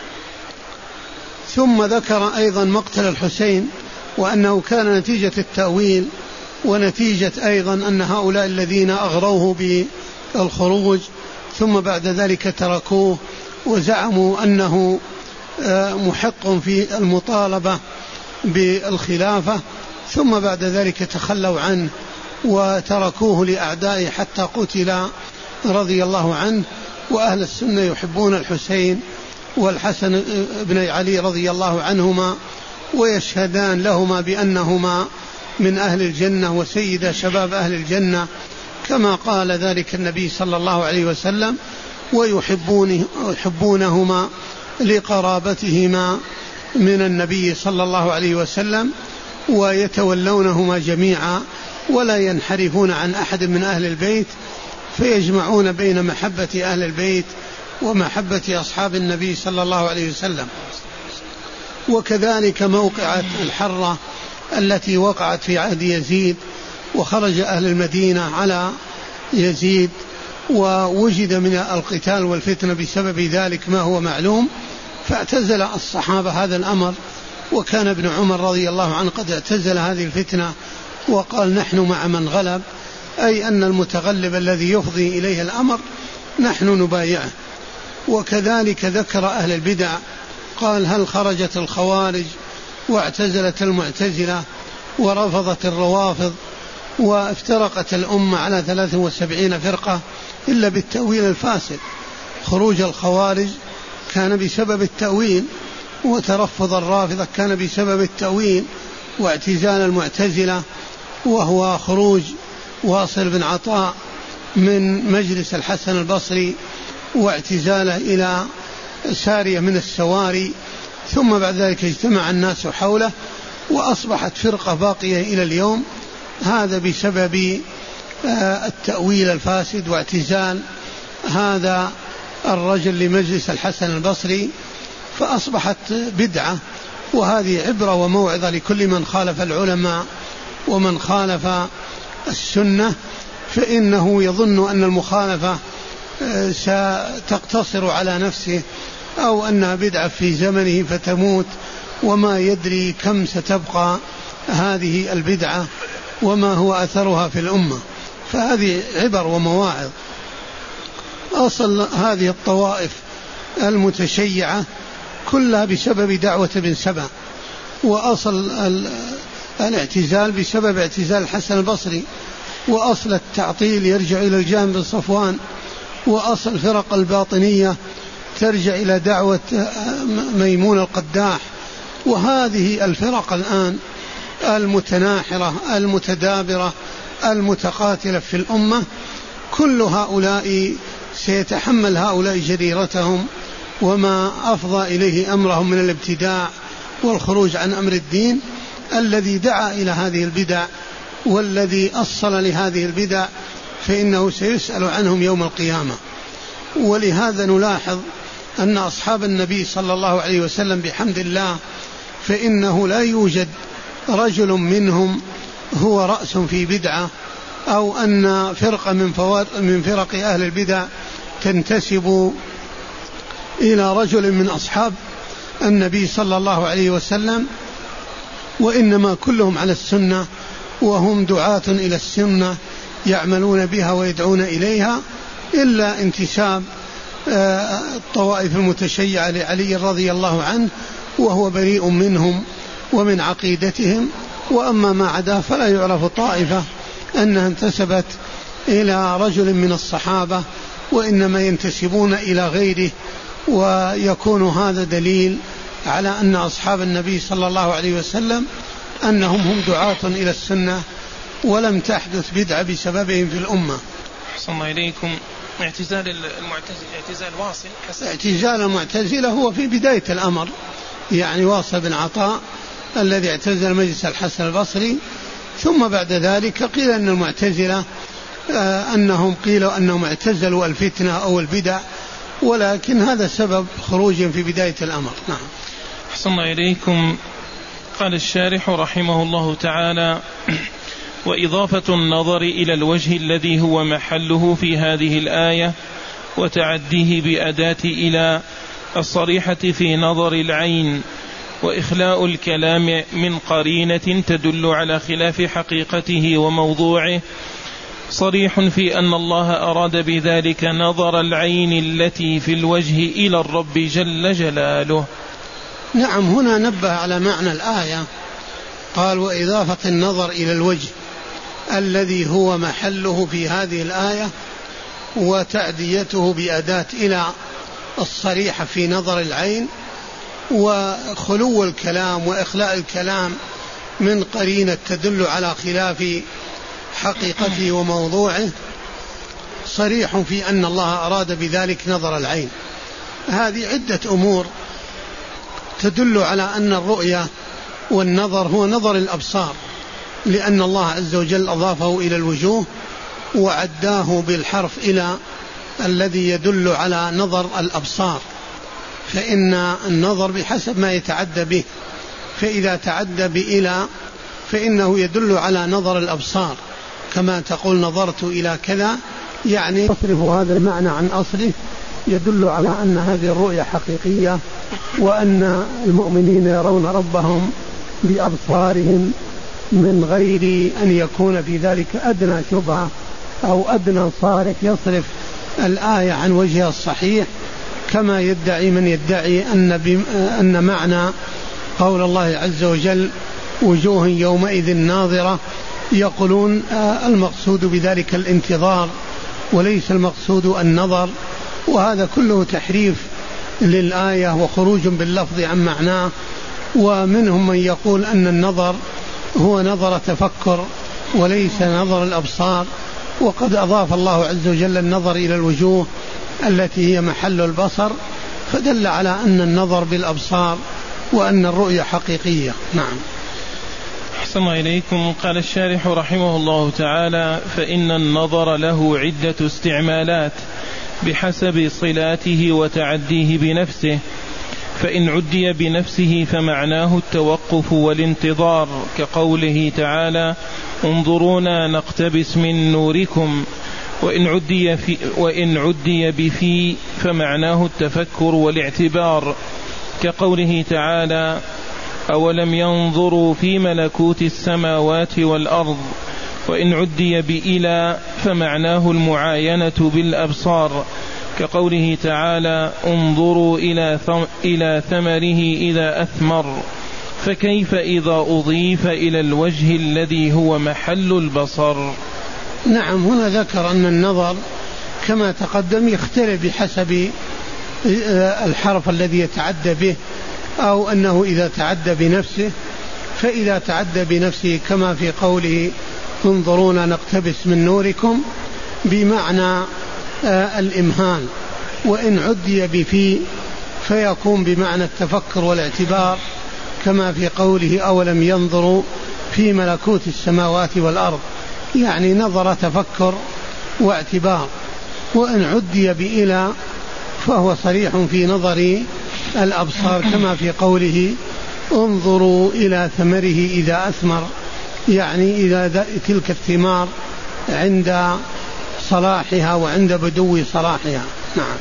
ثم ذكر أيضا مقتل الحسين، وأنه كان نتيجة التأويل، ونتيجة أيضا أن هؤلاء الذين أغروه بالخروج ثم بعد ذلك تركوه وزعموا أنه محق في المطالبة بالخلافة، ثم بعد ذلك تخلوا عنه وتركوه لأعدائه حتى قتل رضي الله عنه. وأهل السنة يحبون الحسين والحسن بن علي رضي الله عنهما، ويشهدان لهما بأنهما من أهل الجنة وسيد شباب أهل الجنة، كما قال ذلك النبي صلى الله عليه وسلم، ويحبونهما لقرابتهما من النبي صلى الله عليه وسلم، ويتولونهما جميعا ولا ينحرفون عن أحد من أهل البيت، فيجمعون بين محبة أهل البيت ومحبة أصحاب النبي صلى الله عليه وسلم. وكذلك موقعة الحرة التي وقعت في عهد يزيد، وخرج أهل المدينة على يزيد، ووجد من القتال والفتنة بسبب ذلك ما هو معلوم، فاعتزل الصحابة هذا الأمر، وكان ابن عمر رضي الله عنه قد اعتزل هذه الفتنة وقال نحن مع من غلب، أي أن المتغلب الذي يفضي إليه الأمر نحن نبايعه. وكذلك ذكر أهل البدع، قال هل خرجت الخوارج واعتزلت المعتزلة ورفضت الروافض وافترقت الأمة على 73 فرقة إلا بالتأويل الفاسد؟ خروج الخوارج كان بسبب التأويل، وترفض الرافضة كان بسبب التأويل، واعتزال المعتزلة وهو خروج واصل بن عطاء من مجلس الحسن البصري واعتزاله إلى سارية من السواري، ثم بعد ذلك اجتمع الناس حوله وأصبحت فرقة باقية إلى اليوم، هذا بسبب التأويل الفاسد واعتزال هذا الرجل لمجلس الحسن البصري، فأصبحت بدعة. وهذه عبرة وموعظة لكل من خالف العلماء ومن خالف السنة، فإنه يظن أن المخالفة ستقتصر على نفسه أو أنها بدعة في زمنه فتموت، وما يدري كم ستبقى هذه البدعة وما هو أثرها في الأمة. فهذه عبر ومواعظ. أصل هذه الطوائف المتشيعة كلها بسبب دعوة ابن سبأ، وأصل الاعتزال بسبب اعتزال الحسن البصري، وأصل التعطيل يرجع إلى الجهم بن صفوان، وأصل فرق الباطنية ترجع إلى دعوة ميمون القداح. وهذه الفرق الآن المتناحرة المتدابرة المتقاتلة في الأمة، كل هؤلاء سيتحمل هؤلاء جريرتهم وما أفضى إليه أمرهم من الابتداع والخروج عن أمر الدين الذي دعا إلى هذه البدع والذي أصل لهذه البدع، فإنه سيسأل عنهم يوم القيامة. ولهذا نلاحظ أن أصحاب النبي صلى الله عليه وسلم بحمد الله فإنه لا يوجد رجل منهم هو رأس في بدعة، أو أن فرقة من فرق أهل البدع تنتسب إلى رجل من أصحاب النبي صلى الله عليه وسلم، وإنما كلهم على السنة، وهم دعاة إلى السنة يعملون بها ويدعون إليها، إلا انتساب الطوائف المتشيعة لعلي رضي الله عنه وهو بريء منهم ومن عقيدتهم. وأما ما عداه فلا يعرف طائفة أنها انتسبت إلى رجل من الصحابة، وإنما ينتسبون إلى غيره، ويكون هذا دليل على أن أصحاب النبي صلى الله عليه وسلم أنهم هم دعاة إلى السنة، ولم تحدث بدعة بسببهم في الأمة. أحسن إليكم. اعتزال المعتزلة اعتزال واصل حسن. اعتزال المعتزلة هو في بداية الأمر، يعني واصل بن عطاء الذي اعتزل مجلس الحسن البصري، ثم بعد ذلك قيل أن المعتزلة أنهم قيلوا أنهم اعتزلوا الفتنة أو البدع، ولكن هذا سبب خروجهم في بداية الأمر. نعم. أحسن إليكم. قال الشارح رحمه الله تعالى: وإضافة النظر إلى الوجه الذي هو محله في هذه الآية وتعديه بأداة إلى الصريحة في نظر العين، وإخلاء الكلام من قرينة تدل على خلاف حقيقته وموضوعه، صريح في أن الله أراد بذلك نظر العين التي في الوجه إلى الرب جل جلاله. نعم، هنا نبه على معنى الآية، قال: وإضافة النظر إلى الوجه الذي هو محله في هذه الآية وتأديته بأداة إلى الصريحة في نظر العين، وخلو الكلام وإخلاء الكلام من قرينة تدل على خلاف حقيقته وموضوعه، صريح في أن الله أراد بذلك نظر العين. هذه عدة أمور تدل على أن الرؤية والنظر هو نظر الأبصار، لأن الله عز وجل أضافه إلى الوجوه وعداه بالحرف إلى الذي يدل على نظر الأبصار، فإن النظر بحسب ما يتعدى به، فإذا تعدى بإلى فإنه يدل على نظر الأبصار، كما تقول نظرت إلى كذا، يعني تصرف هذا المعنى عن أصله، يدل على أن هذه الرؤية حقيقية، وأن المؤمنين يرون ربهم بأبصارهم من غير أن يكون في ذلك أدنى شبهة أو أدنى صارف يصرف الآية عن وجهها الصحيح، كما يدعي من يدعي أن معنى قول الله عز وجل وجوه يومئذ ناظرة، يقولون المقصود بذلك الانتظار وليس المقصود النظر، وهذا كله تحريف للآية وخروج باللفظ عن معناه. ومنهم من يقول أن النظر هو نظر تفكر وليس نظر الأبصار، وقد أضاف الله عز وجل النظر إلى الوجوه التي هي محل البصر، فدل على أن النظر بالأبصار وأن الرؤية حقيقية. نعم. أحسن إليكم. قال الشارح رحمه الله تعالى: فإن النظر له عدة استعمالات بحسب صلاته وتعديه بنفسه، فإن عدي بنفسه فمعناه التوقف والانتظار، كقوله تعالى: انظرونا نقتبس من نوركم، وإن عدي بفي فمعناه التفكر والاعتبار، كقوله تعالى: أولم ينظروا في ملكوت السماوات والأرض، وإن عدي بإلى فمعناه المعاينة بالأبصار، كقوله تعالى: انظروا إلى ثمره إذا أثمر، فكيف إذا أضيف إلى الوجه الذي هو محل البصر. نعم، هنا ذكر أن النظر كما تقدم يختلف بحسب الحرف الذي يتعدى به، أو أنه إذا تعدى بنفسه، فإذا تعدى بنفسه كما في قوله انظرونا نقتبس من نوركم بمعنى الإمهال، وإن عدي بفي فيكون بمعنى التفكر والاعتبار، كما في قوله أولم ينظروا في ملكوت السماوات والأرض، يعني نظر تفكر واعتبار. وإن عدي بإلى فهو صريح في نظر الأبصار، كما في قوله انظروا إلى ثمره إذا أثمر، يعني إذا تلك الثمار عند صلاحها وعند بدو صلاحها. نعم.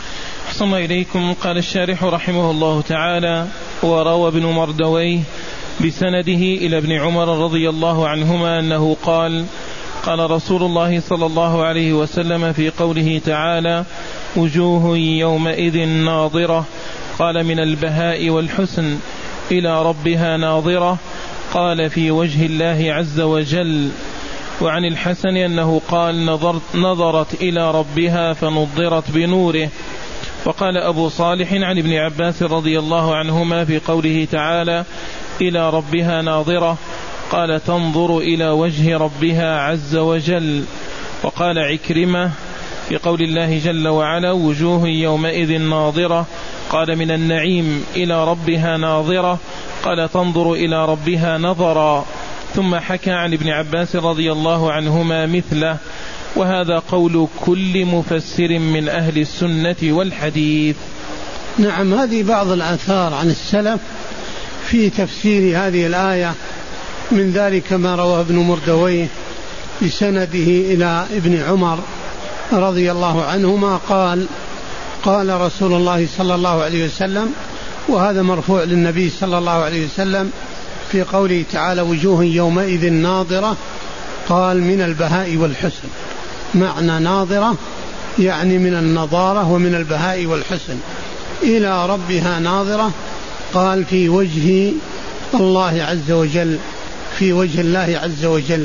أحسن إليكم. قال الشارح رحمه الله تعالى: وروى ابن مردويه بسنده إلى ابن عمر رضي الله عنهما أنه قال: قال رسول الله صلى الله عليه وسلم في قوله تعالى: وجوه يومئذ ناظرة، قال: من البهاء والحسن، إلى ربها ناظرة، قال: في وجه الله عز وجل. وعن الحسن أنه قال: نظرت إلى ربها فنضرت بنوره. وقال أبو صالح عن ابن عباس رضي الله عنهما في قوله تعالى: إلى ربها ناظرة، قال: تنظر إلى وجه ربها عز وجل. وقال عكرمة في قول الله جل وعلا: وجوه يومئذ ناظرة، قال: من النعيم، إلى ربها ناظرة، قال: تنظر إلى ربها نظرا. ثم حكى عن ابن عباس رضي الله عنهما مثله. وهذا قول كل مفسر من أهل السنة والحديث. نعم، هذه بعض الآثار عن السلف في تفسير هذه الآية، من ذلك ما رواه ابن مردويه بسنده إلى ابن عمر رضي الله عنهما قال: قال رسول الله صلى الله عليه وسلم، وهذا مرفوع للنبي صلى الله عليه وسلم في قوله تعالى: وجوه يومئذ ناظرة، قال: من البهاء والحسن. معنى ناظرة يعني من النضارة ومن البهاء والحسن. إلى ربها ناظرة، قال: في وجه الله عز وجل، في وجه الله عز وجل.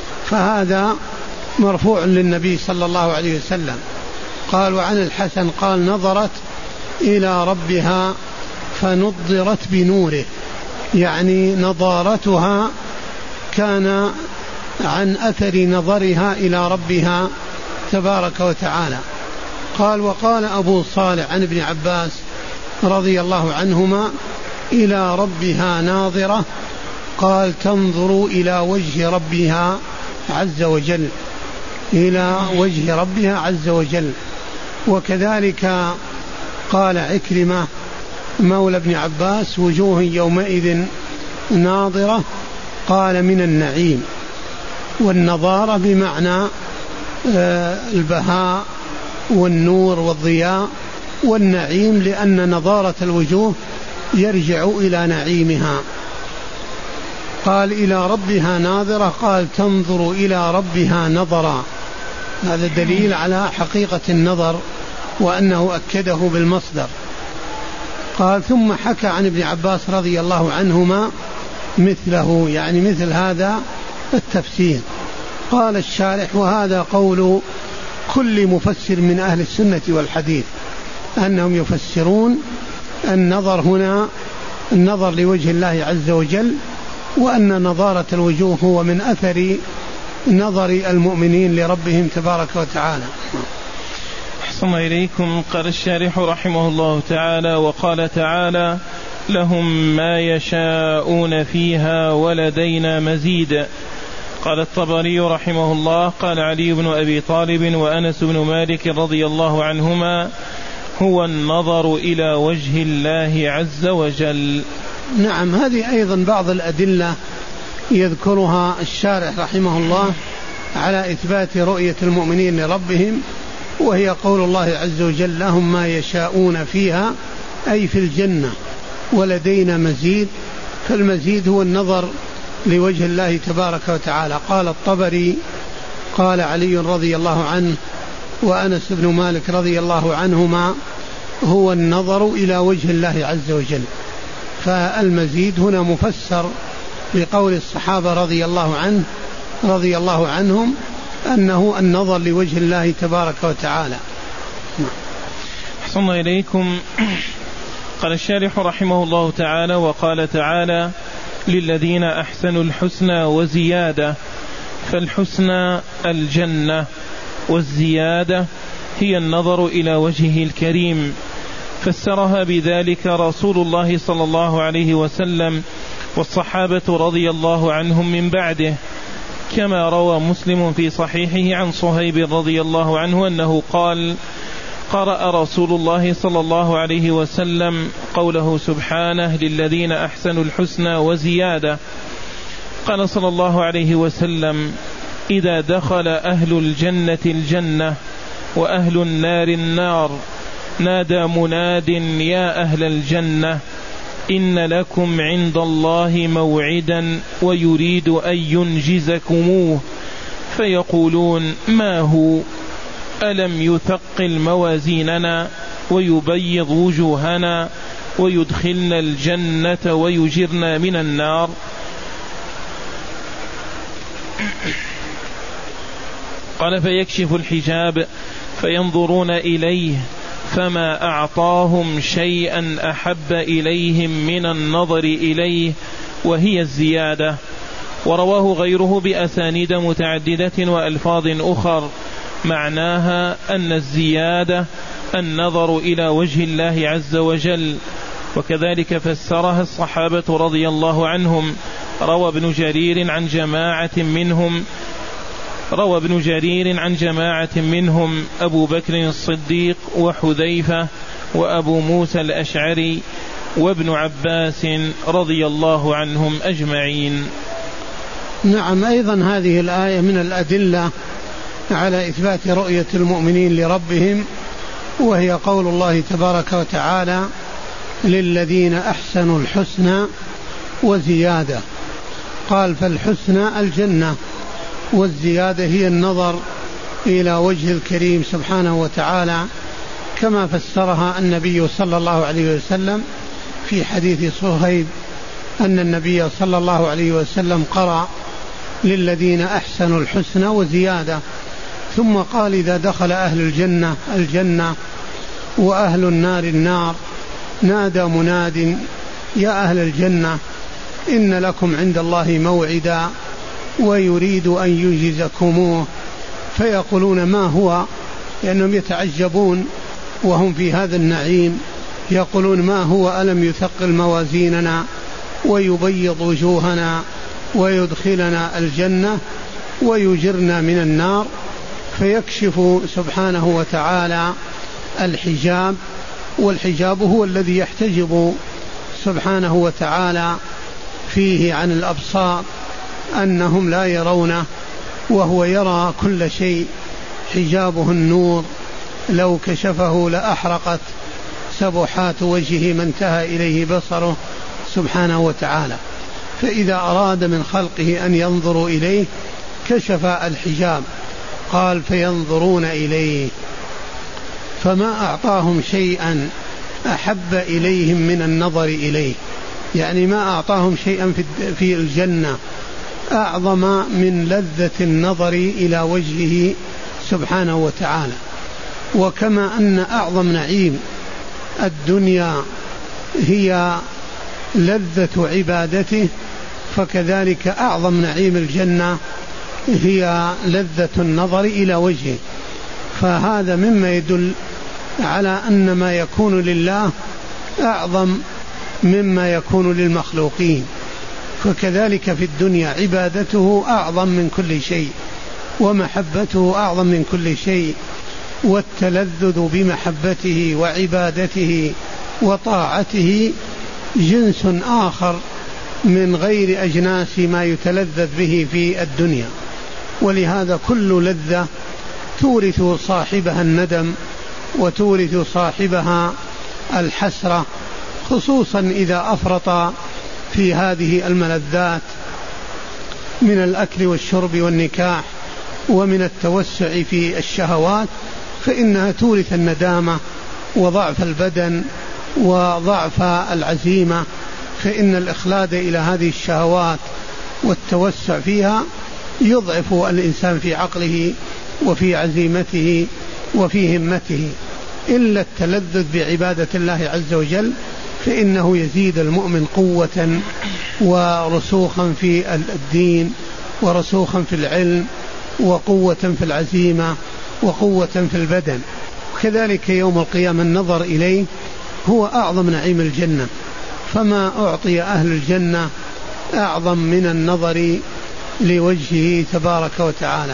فهذا مرفوع للنبي صلى الله عليه وسلم. قال: وعن الحسن قال: نظرت إلى ربها فنضرت بنوره، يعني نظارتها كان عن أثر نظرها إلى ربها تبارك وتعالى. قال: وقال أبو صالح عن ابن عباس رضي الله عنهما: إلى ربها ناظرة، قال: تنظر إلى وجه ربها عز وجل، إلى وجه ربها عز وجل. وكذلك قال عكرمة مولى ابن عباس: وجوه يومئذ ناظرة، قال: من النعيم. والنظارة بمعنى البهاء والنور والضياء، والنعيم لأن نظارة الوجوه يرجع إلى نعيمها. قال: إلى ربها ناظرة، قال: تنظر إلى ربها نظرا. هذا دليل على حقيقة النظر وأنه أكده بالمصدر. قال: ثم حكى عن ابن عباس رضي الله عنهما مثله، يعني مثل هذا التفسير. قال الشارح: وهذا قول كل مفسر من أهل السنة والحديث، أنهم يفسرون النظر هنا النظر لوجه الله عز وجل، وأن نظارة الوجوه هو من أثر نظر المؤمنين لربهم تبارك وتعالى. أحسن إليكم. قال الشارح رحمه الله تعالى: وقال تعالى: لهم ما يشاءون فيها ولدينا مزيد. قال الطبري رحمه الله: قال علي بن أبي طالب وأنس بن مالك رضي الله عنهما: هو النظر إلى وجه الله عز وجل. نعم، هذه أيضا بعض الأدلة يذكرها الشارح رحمه الله على إثبات رؤية المؤمنين لربهم، وهي قول الله عز وجل: لهم ما يشاءون فيها، أي في الجنة، ولدينا مزيد. فالمزيد هو النظر لوجه الله تبارك وتعالى. قال الطبري: قال علي رضي الله عنه وأنس بن مالك رضي الله عنهما: هو النظر إلى وجه الله عز وجل. فالمزيد هنا مفسر بقول الصحابة رضي الله عنهم أنه النظر لوجه الله تبارك وتعالى. أحسن إليكم. قال الشارح رحمه الله تعالى: وقال تعالى: للذين أحسنوا الحسنى وزيادة. فالحسنى الجنة، والزيادة هي النظر إلى وجهه الكريم. فسرها بذلك رسول الله صلى الله عليه وسلم والصحابة رضي الله عنهم من بعده، كما روى مسلم في صحيحه عن صهيب رضي الله عنه أنه قال: قرأ رسول الله صلى الله عليه وسلم قوله سبحانه: للذين أحسنوا الحسنى وزيادة. قال صلى الله عليه وسلم: إذا دخل أهل الجنة الجنة وأهل النار النار، نادى مناد: يا أهل الجنة إن لكم عند الله موعدا ويريد أن ينجزكموه فيقولون ما هو ألم يثقل موازيننا ويبيض وجوهنا ويدخلنا الجنة ويجرنا من النار. قال فيكشف الحجاب فينظرون إليه فما أعطاهم شيئا أحب إليهم من النظر إليه وهي الزيادة. ورواه غيره بأسانيد متعددة وألفاظ أخر معناها أن الزيادة النظر إلى وجه الله عز وجل، وكذلك فسرها الصحابة رضي الله عنهم. روى ابن جرير عن جماعة منهم أبو بكر الصديق وحذيفة وأبو موسى الأشعري وابن عباس رضي الله عنهم أجمعين. نعم، أيضا هذه الآية من الأدلة على إثبات رؤية المؤمنين لربهم، وهي قول الله تبارك وتعالى للذين أحسنوا الحسنى وزيادة. قال فالحسنى الجنة، والزيادة هي النظر إلى وجه الكريم سبحانه وتعالى، كما فسرها النبي صلى الله عليه وسلم في حديث صهيب أن النبي صلى الله عليه وسلم قرأ للذين أحسنوا الحسنى وزيادة، ثم قال إذا دخل أهل الجنة الجنة وأهل النار النار نادى مناد يا أهل الجنة إن لكم عند الله موعدا ويريد أن ينجزكموه، فيقولون ما هو، لأنهم يتعجبون وهم في هذا النعيم، يقولون ما هو ألم يثقل موازيننا ويبيض وجوهنا ويدخلنا الجنة ويجرنا من النار. فيكشف سبحانه وتعالى الحجاب، والحجاب هو الذي يحتجب سبحانه وتعالى فيه عن الأبصار أنهم لا يرونه، وهو يرى كل شيء. حجابه النور، لو كشفه لأحرقت سبحات وجهه ما انتهى إليه بصره سبحانه وتعالى. فإذا أراد من خلقه أن ينظروا إليه كشف الحجاب. قال فينظرون إليه فما أعطاهم شيئا أحب إليهم من النظر إليه، يعني ما أعطاهم شيئا في الجنة أعظم من لذة النظر إلى وجهه سبحانه وتعالى. وكما أن أعظم نعيم الدنيا هي لذة عبادته، فكذلك أعظم نعيم الجنة هي لذة النظر إلى وجهه. فهذا مما يدل على أن ما يكون لله أعظم مما يكون للمخلوقين. فكذلك في الدنيا عبادته أعظم من كل شيء، ومحبته أعظم من كل شيء، والتلذذ بمحبته وعبادته وطاعته جنس آخر من غير أجناس ما يتلذذ به في الدنيا. ولهذا كل لذة تورث صاحبها الندم وتورث صاحبها الحسرة، خصوصا إذا أفرط في هذه الملذات من الأكل والشرب والنكاح ومن التوسع في الشهوات، فإنها تورث الندامة وضعف البدن وضعف العزيمة. فإن الإخلاد إلى هذه الشهوات والتوسع فيها يضعف الإنسان في عقله وفي عزيمته وفي همته. إلا التلذذ بعبادة الله عز وجل فإنه يزيد المؤمن قوة ورسوخا في الدين ورسوخا في العلم وقوة في العزيمة وقوة في البدن. وكذلك يوم القيامة النظر إليه هو أعظم نعيم الجنة، فما أعطي أهل الجنة أعظم من النظر لوجهه تبارك وتعالى.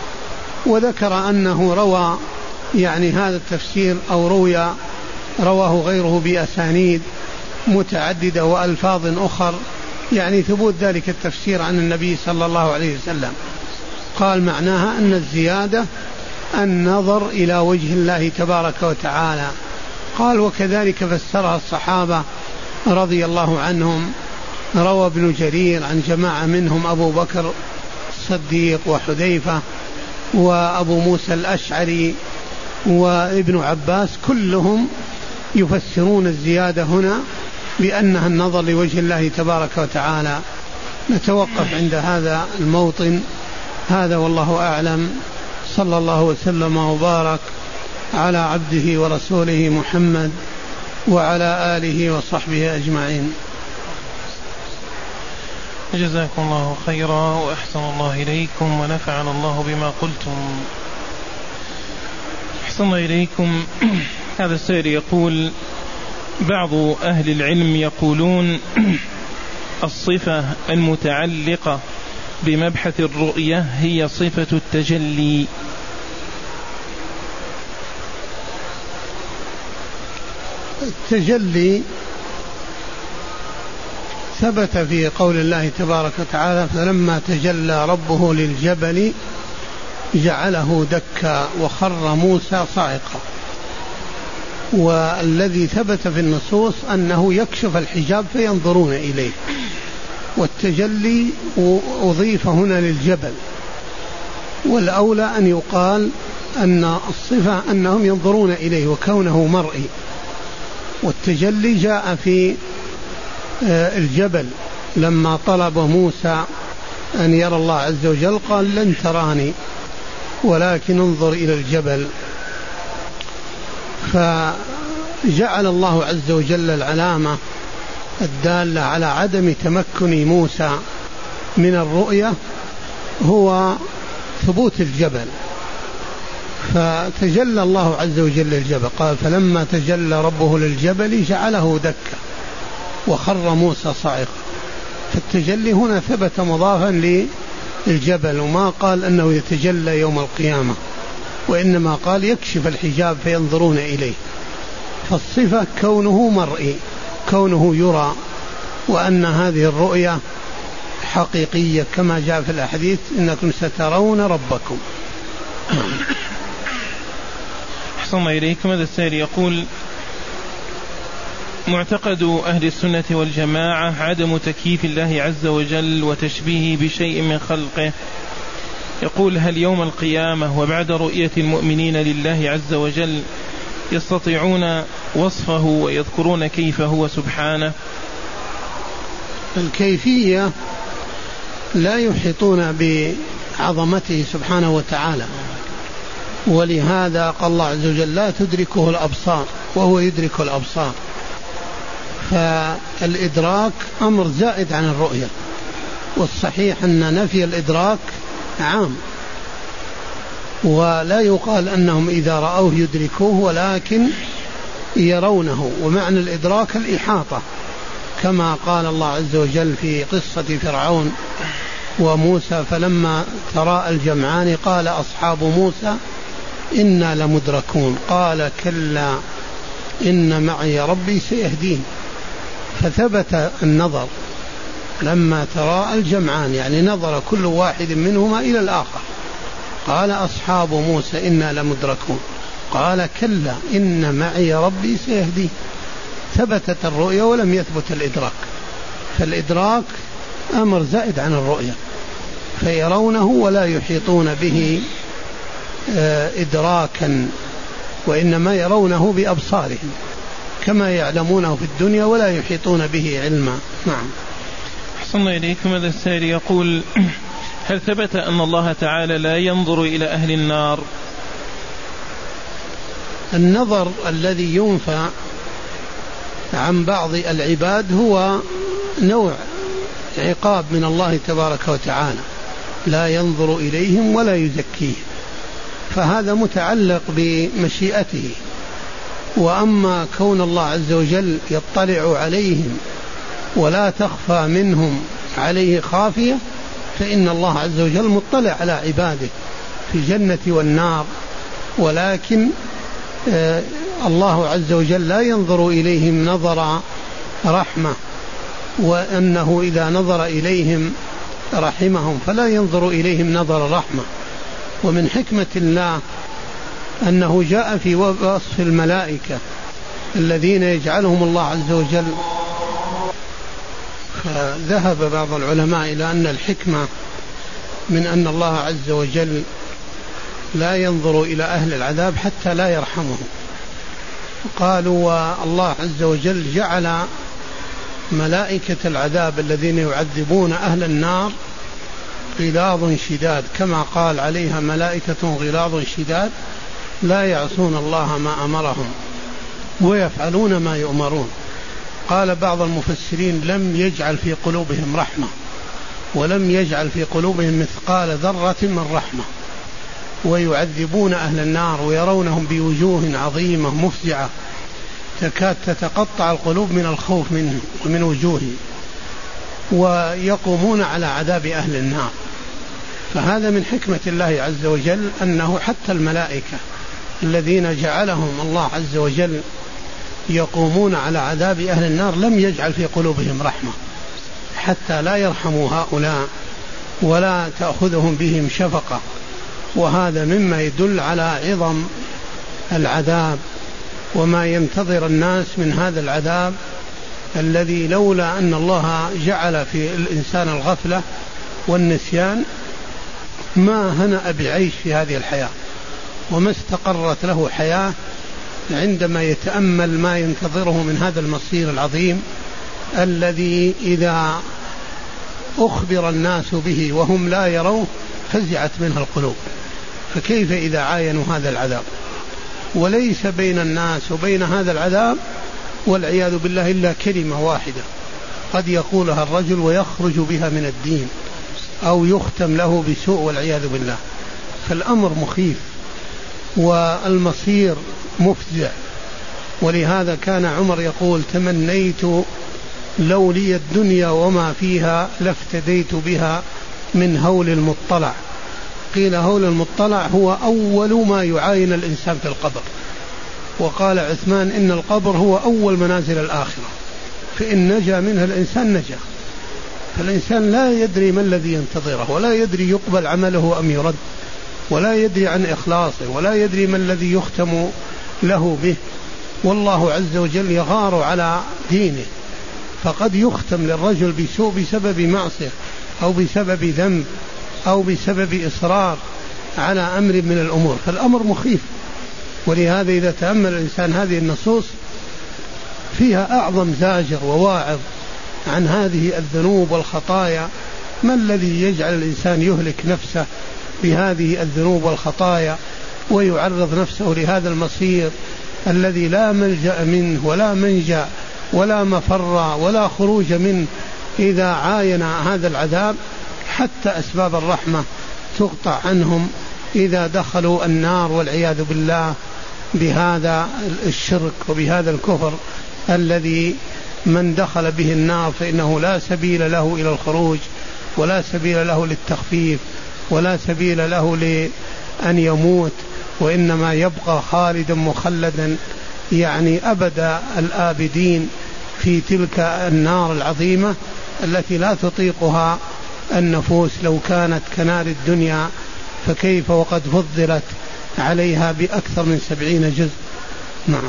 وذكر أنه روى يعني هذا التفسير أو رواه غيره بأسانيد متعددة وألفاظ أخر، يعني ثبوت ذلك التفسير عن النبي صلى الله عليه وسلم. قال معناها أن الزيادة النظر إلى وجه الله تبارك وتعالى. قال وكذلك فسرها الصحابة رضي الله عنهم. روى ابن جرير عن جماعة منهم أبو بكر الصديق وحذيفة وأبو موسى الأشعري وابن عباس، كلهم يفسرون الزيادة هنا بأنها النظر لوجه الله تبارك وتعالى. نتوقف عند هذا الموطن. هذا والله أعلم. صلى الله وسلم وبارك على عبده ورسوله محمد وعلى آله وصحبه أجمعين. جزاكم الله خيرا وأحسن الله إليكم ونفعنا الله بما قلتم. أحسن إليكم. هذا السائل يقول: بعض أهل العلم يقولون الصفة المتعلقة بمبحث الرؤية هي صفة التجلي. التجلي ثبت في قول الله تبارك وتعالى: فلما تجلى ربه للجبل جعله دكا وخر موسى صاعقا. والذي ثبت في النصوص أنه يكشف الحجاب فينظرون إليه، والتجلي أضيف هنا للجبل، والأولى أن يقال أن الصفة أنهم ينظرون إليه وكونه مرئي. والتجلي جاء في الجبل لما طلب موسى أن يرى الله عز وجل قال: لن تراني ولكن انظر إلى الجبل. فجعل الله عز وجل العلامة الدالة على عدم تمكن موسى من الرؤية هو ثبوت الجبل، فتجلى الله عز وجل للجبل. قال: فلما تجلى ربه للجبل جعله دكا وخر موسى صاعقا. فالتجلي هنا ثبت مضافا للجبل، وما قال أنه يتجلى يوم القيامة، وإنما قال يكشف الحجاب فينظرون إليه. فالصفة كونه مرئي، كونه يرى، وأن هذه الرؤية حقيقية كما جاء في الأحاديث: إنكم سترون ربكم. أحسن إليكم. هذا السائل يقول: معتقد أهل السنة والجماعة عدم تكييف الله عز وجل وتشبيهه بشيء من خلقه. يقول: هل يوم القيامة وبعد رؤية المؤمنين لله عز وجل يستطيعون وصفه ويذكرون كيف هو سبحانه؟ الكيفية لا يحيطون بعظمته سبحانه وتعالى، ولهذا قال الله عز وجل: لا تدركه الأبصار وهو يدرك الأبصار. فالإدراك أمر زائد عن الرؤية، والصحيح أن نفي الإدراك عام، ولا يقال أنهم إذا رأوه يدركوه ولكن يرونه. ومعنى الإدراك الإحاطة، كما قال الله عز وجل في قصة فرعون وموسى: فلما تراءى الجمعان قال أصحاب موسى إنا لمدركون قال كلا إن معي ربي سيهدين. فثبت النظر لما تراءى الجمعان، يعني نظر كل واحد منهما إلى الآخر. قال أصحاب موسى إنا لمدركون قال كلا إن معي ربي سيهدين. ثبتت الرؤية ولم يثبت الإدراك. فالإدراك أمر زائد عن الرؤية، فيرونه ولا يحيطون به إدراكا، وإنما يرونه بأبصارهم كما يعلمونه في الدنيا ولا يحيطون به علما. نعم. أحسن إليكم. هذا السائل يقول: هل ثبت أن الله تعالى لا ينظر إلى أهل النار؟ النظر الذي ينفى عن بعض العباد هو نوع عقاب من الله تبارك وتعالى، لا ينظر إليهم ولا يزكيهم، فهذا متعلق بمشيئته. وأما كون الله عز وجل يطلع عليهم ولا تخفى منهم عليه خافية، فإن الله عز وجل مطلع على عباده في الجنة والنار، ولكن الله عز وجل لا ينظر إليهم نظر رحمة، وأنه إذا نظر إليهم رحمهم، فلا ينظر إليهم نظر رحمة. ومن حكمة الله أنه جاء في وصف الملائكة الذين يجعلهم الله عز وجل فذهب بعض العلماء إلى أن الحكمة من أن الله عز وجل لا ينظر إلى أهل العذاب حتى لا يرحمهم. قالوا والله عز وجل جعل ملائكة العذاب الذين يعذبون أهل النار غلاظ شداد، كما قال عليها ملائكة غلاظ شداد لا يعصون الله ما أمرهم ويفعلون ما يؤمرون. قال بعض المفسرين لم يجعل في قلوبهم رحمة، ولم يجعل في قلوبهم مثقال ذرة من رحمة، ويعذبون أهل النار ويرونهم بوجوه عظيمة مفزعة تكاد تتقطع القلوب من الخوف منهم ومن وجوههم، ويقومون على عذاب أهل النار. فهذا من حكمة الله عز وجل أنه حتى الملائكة الذين جعلهم الله عز وجل يقومون على عذاب أهل النار لم يجعل في قلوبهم رحمة حتى لا يرحموا هؤلاء ولا تأخذهم بهم شفقة. وهذا مما يدل على عظم العذاب وما ينتظر الناس من هذا العذاب الذي لولا أن الله جعل في الإنسان الغفلة والنسيان ما هنأ بعيش في هذه الحياة وما استقرت له حياة عندما يتأمل ما ينتظره من هذا المصير العظيم الذي إذا أخبر الناس به وهم لا يروه فزعت منها القلوب. فكيف إذا عاينوا هذا العذاب؟ وليس بين الناس وبين هذا العذاب والعياذ بالله إلا كلمة واحدة قد يقولها الرجل ويخرج بها من الدين أو يختم له بسوء والعياذ بالله. فالأمر مخيف والمصير مفزع. ولهذا كان عمر يقول تمنيت لو لي الدنيا وما فيها لافتديت بها من هول المطلع. قيل هول المطلع هو أول ما يعاين الإنسان في القبر. وقال عثمان إن القبر هو أول منازل الآخرة، فإن نجا منها الإنسان نجا. فالإنسان لا يدري ما الذي ينتظره، ولا يدري يقبل عمله أم يرد، ولا يدري عن إخلاصه، ولا يدري ما الذي يختم له به. والله عز وجل يغار على دينه، فقد يختم للرجل بسوء بسبب معصية أو بسبب ذنب أو بسبب إصرار على أمر من الأمور. فالأمر مخيف. ولهذا إذا تأمل الإنسان هذه النصوص فيها أعظم زاجر وواعظ عن هذه الذنوب والخطايا. ما الذي يجعل الإنسان يهلك نفسه بهذه الذنوب والخطايا ويعرض نفسه لهذا المصير الذي لا ملجأ منه ولا منجا ولا مفر ولا خروج منه إذا عاين هذا العذاب؟ حتى أسباب الرحمة تقطع عنهم إذا دخلوا النار والعياذ بالله بهذا الشرك وبهذا الكفر الذي من دخل به النار فإنه لا سبيل له إلى الخروج، ولا سبيل له للتخفيف، ولا سبيل له لأن يموت، وإنما يبقى خالدا مخلدا يعني أبد الآبدين في تلك النار العظيمة التي لا تطيقها النفوس لو كانت كنار الدنيا، فكيف وقد فضلت عليها بأكثر من 70 جزء. نعم.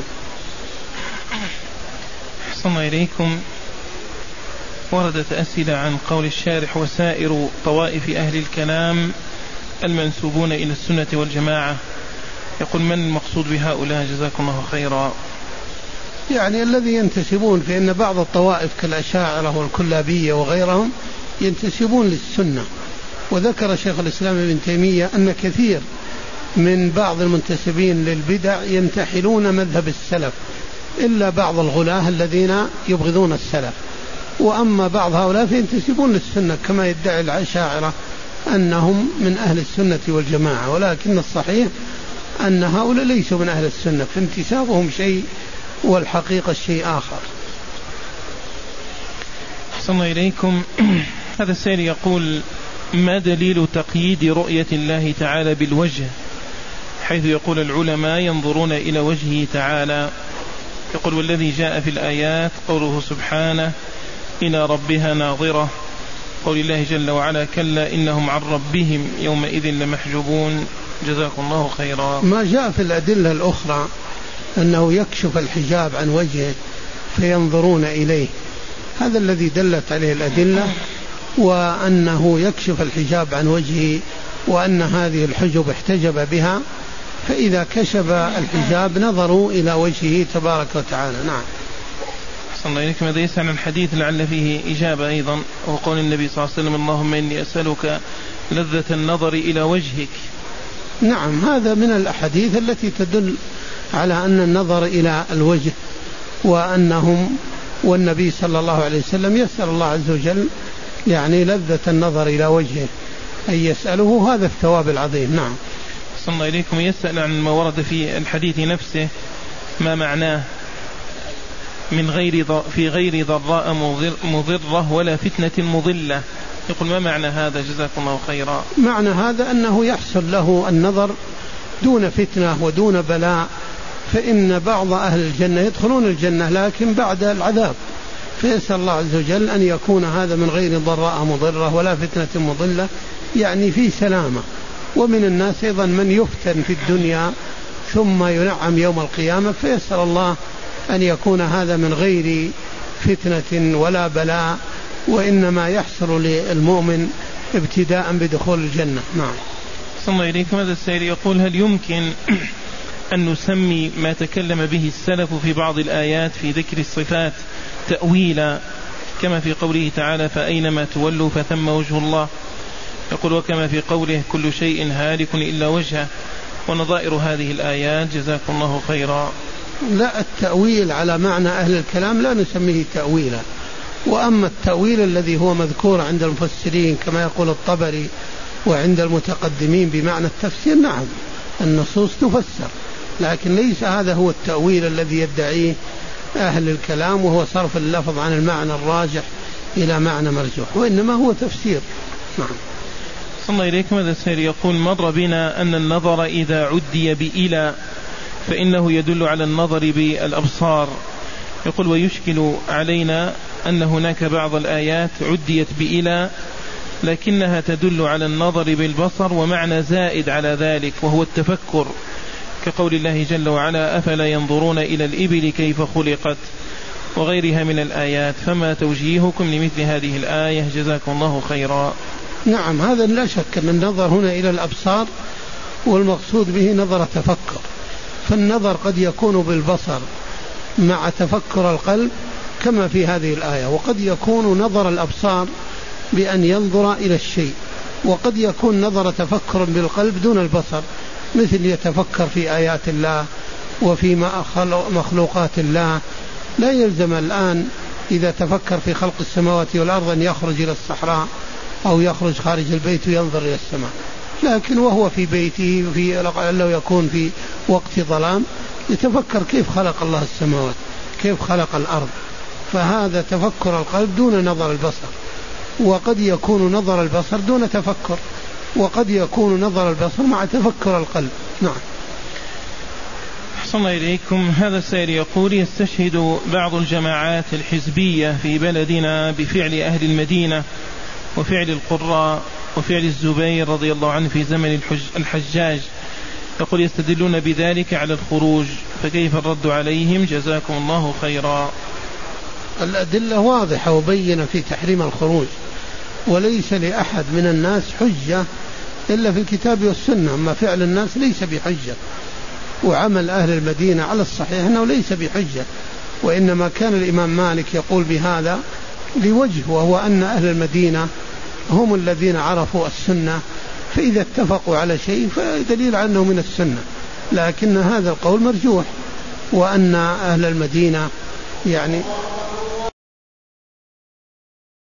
أحسن إليكم. وردت أسئلة عن قول الشارح وسائر طوائف أهل الكلام المنسوبون إلى السنة والجماعة. يقول من المقصود بهؤلاء جزاكم الله خيرا؟ يعني الذي ينتسبون، فإن بعض الطوائف كالأشاعرة والكلابية وغيرهم ينتسبون للسنة. وذكر شيخ الإسلام ابن تيمية أن كثير من بعض المنتسبين للبدع ينتحلون مذهب السلف إلا بعض الغلاة الذين يبغضون السلف. وأما بعض هؤلاء فينتسبون للسنة كما يدعي الأشاعرة أنهم من أهل السنة والجماعة، ولكن الصحيح أن هؤلاء ليسوا من أهل السنة، فانتسابهم شيء والحقيقة شيء آخر. أحسن إليكم. هذا السائل يقول ما دليل تقييد رؤية الله تعالى بالوجه، حيث يقول العلماء ينظرون إلى وجهه تعالى؟ يقول والذي جاء في الآيات قوله سبحانه إلى ربها ناظرة، قول الله جل وعلا كلا إنهم عن ربهم يومئذ لمحجوبون. جزاكم الله خيرا. ما جاء في الأدلة الأخرى أنه يكشف الحجاب عن وجهه فينظرون إليه، هذا الذي دلت عليه الأدلة، وأنه يكشف الحجاب عن وجهه، وأن هذه الحجب احتجب بها، فإذا كشف الحجاب نظروا إلى وجهه تبارك وتعالى. نعم. صلى الله عليه وسلم. هذا يسأل عن حديث لعل فيه إجابة أيضا، وقول النبي صلى الله عليه وسلم: اللهم إني أسألك لذة النظر إلى وجهك. نعم، هذا من الأحاديث التي تدل على أن النظر إلى الوجه، والنبي صلى الله عليه وسلم يسأل الله عز وجل يعني لذة النظر إلى وجهه، أي يسأله هذا الثواب العظيم. نعم. صلى الله عليكم. يسأل عن ما ورد في الحديث نفسه، ما معناه في غير ضراء مضرة ولا فتنة مضلة؟ يقول ما معنى هذا؟ جزاكم الله خيرا. معنى هذا أنه يحصل له النظر دون فتنة ودون بلاء، فإن بعض أهل الجنة يدخلون الجنة لكن بعد العذاب، فيسأل الله عز وجل أن يكون هذا من غير ضراء مضرة ولا فتنة مضلة، يعني في سلامة. ومن الناس أيضا من يفتن في الدنيا ثم ينعم يوم القيامة، فيسأل الله أن يكون هذا من غير فتنة ولا بلاء، وإنما يحصل للمؤمن ابتداء بدخول الجنة. نعم. صلى الله عليكم. هذا السائل يقول: هل يمكن أن نسمي ما تكلم به السلف في بعض الآيات في ذكر الصفات تأويلا، كما في قوله تعالى: فأينما تولوا فثم وجه الله؟ يقول: وكما في قوله: كل شيء هالك إلا وجهه، ونظائر هذه الآيات. جزاكم الله خيرا. لا، التأويل على معنى أهل الكلام لا نسميه تأويلا. وأما التأويل الذي هو مذكور عند المفسرين كما يقول الطبري وعند المتقدمين بمعنى التفسير، نعم النصوص تفسر، لكن ليس هذا هو التأويل الذي يدعيه أهل الكلام، وهو صرف اللفظ عن المعنى الراجح إلى معنى مرجوح، وإنما هو تفسير. نعم. صلى الله عليكم. هذا السائل يقول: مر بنا أن النظر إذا عدي بإلى فإنه يدل على النظر بالأبصار. يقول: ويشكل علينا أن هناك بعض الآيات عديت بإلى لكنها تدل على النظر بالبصر، ومعنى زائد على ذلك وهو التفكر، كقول الله جل وعلا: أفلا ينظرون إلى الإبل كيف خلقت، وغيرها من الآيات. فما توجيهكم لمثل هذه الآية؟ جزاكم الله خيرا. نعم، هذا لا شك أن النظر هنا إلى الأبصار والمقصود به نظر تفكر، فالنظر قد يكون بالبصر مع تفكر القلب كما في هذه الآية، وقد يكون نظر الأبصار بأن ينظر إلى الشيء، وقد يكون نظر تفكر بالقلب دون البصر، مثل يتفكر في آيات الله وفي مخلوقات الله. لا يلزم الآن إذا تفكر في خلق السماوات والأرض أن يخرج إلى الصحراء أو يخرج خارج البيت وينظر إلى السماء، لكن وهو في بيته لو يكون في وقت ظلام يتفكر كيف خلق الله السماوات، كيف خلق الأرض، فهذا تفكر القلب دون نظر البصر. وقد يكون نظر البصر دون تفكر، وقد يكون نظر البصر مع تفكر القلب. نعم. أحسن الله إليكم. هذا السائل يقول: يستشهد بعض الجماعات الحزبية في بلدنا بفعل أهل المدينة وفعل القراء وفعل الزبير رضي الله عنه في زمن الحجاج، يقول يستدلون بذلك على الخروج، فكيف الرد عليهم؟ جزاكم الله خيرا. الأدلة واضحة وبينة في تحريم الخروج، وليس لأحد من الناس حجة إلا في الكتاب والسنة، أما فعل الناس ليس بحجة، وعمل أهل المدينة على الصحيح أنه ليس بحجة، وإنما كان الإمام مالك يقول بهذا لوجه، وهو أن أهل المدينة هم الذين عرفوا السنة، فإذا اتفقوا على شيء فدليل عنه من السنة، لكن هذا القول مرجوح، وأن أهل المدينة يعني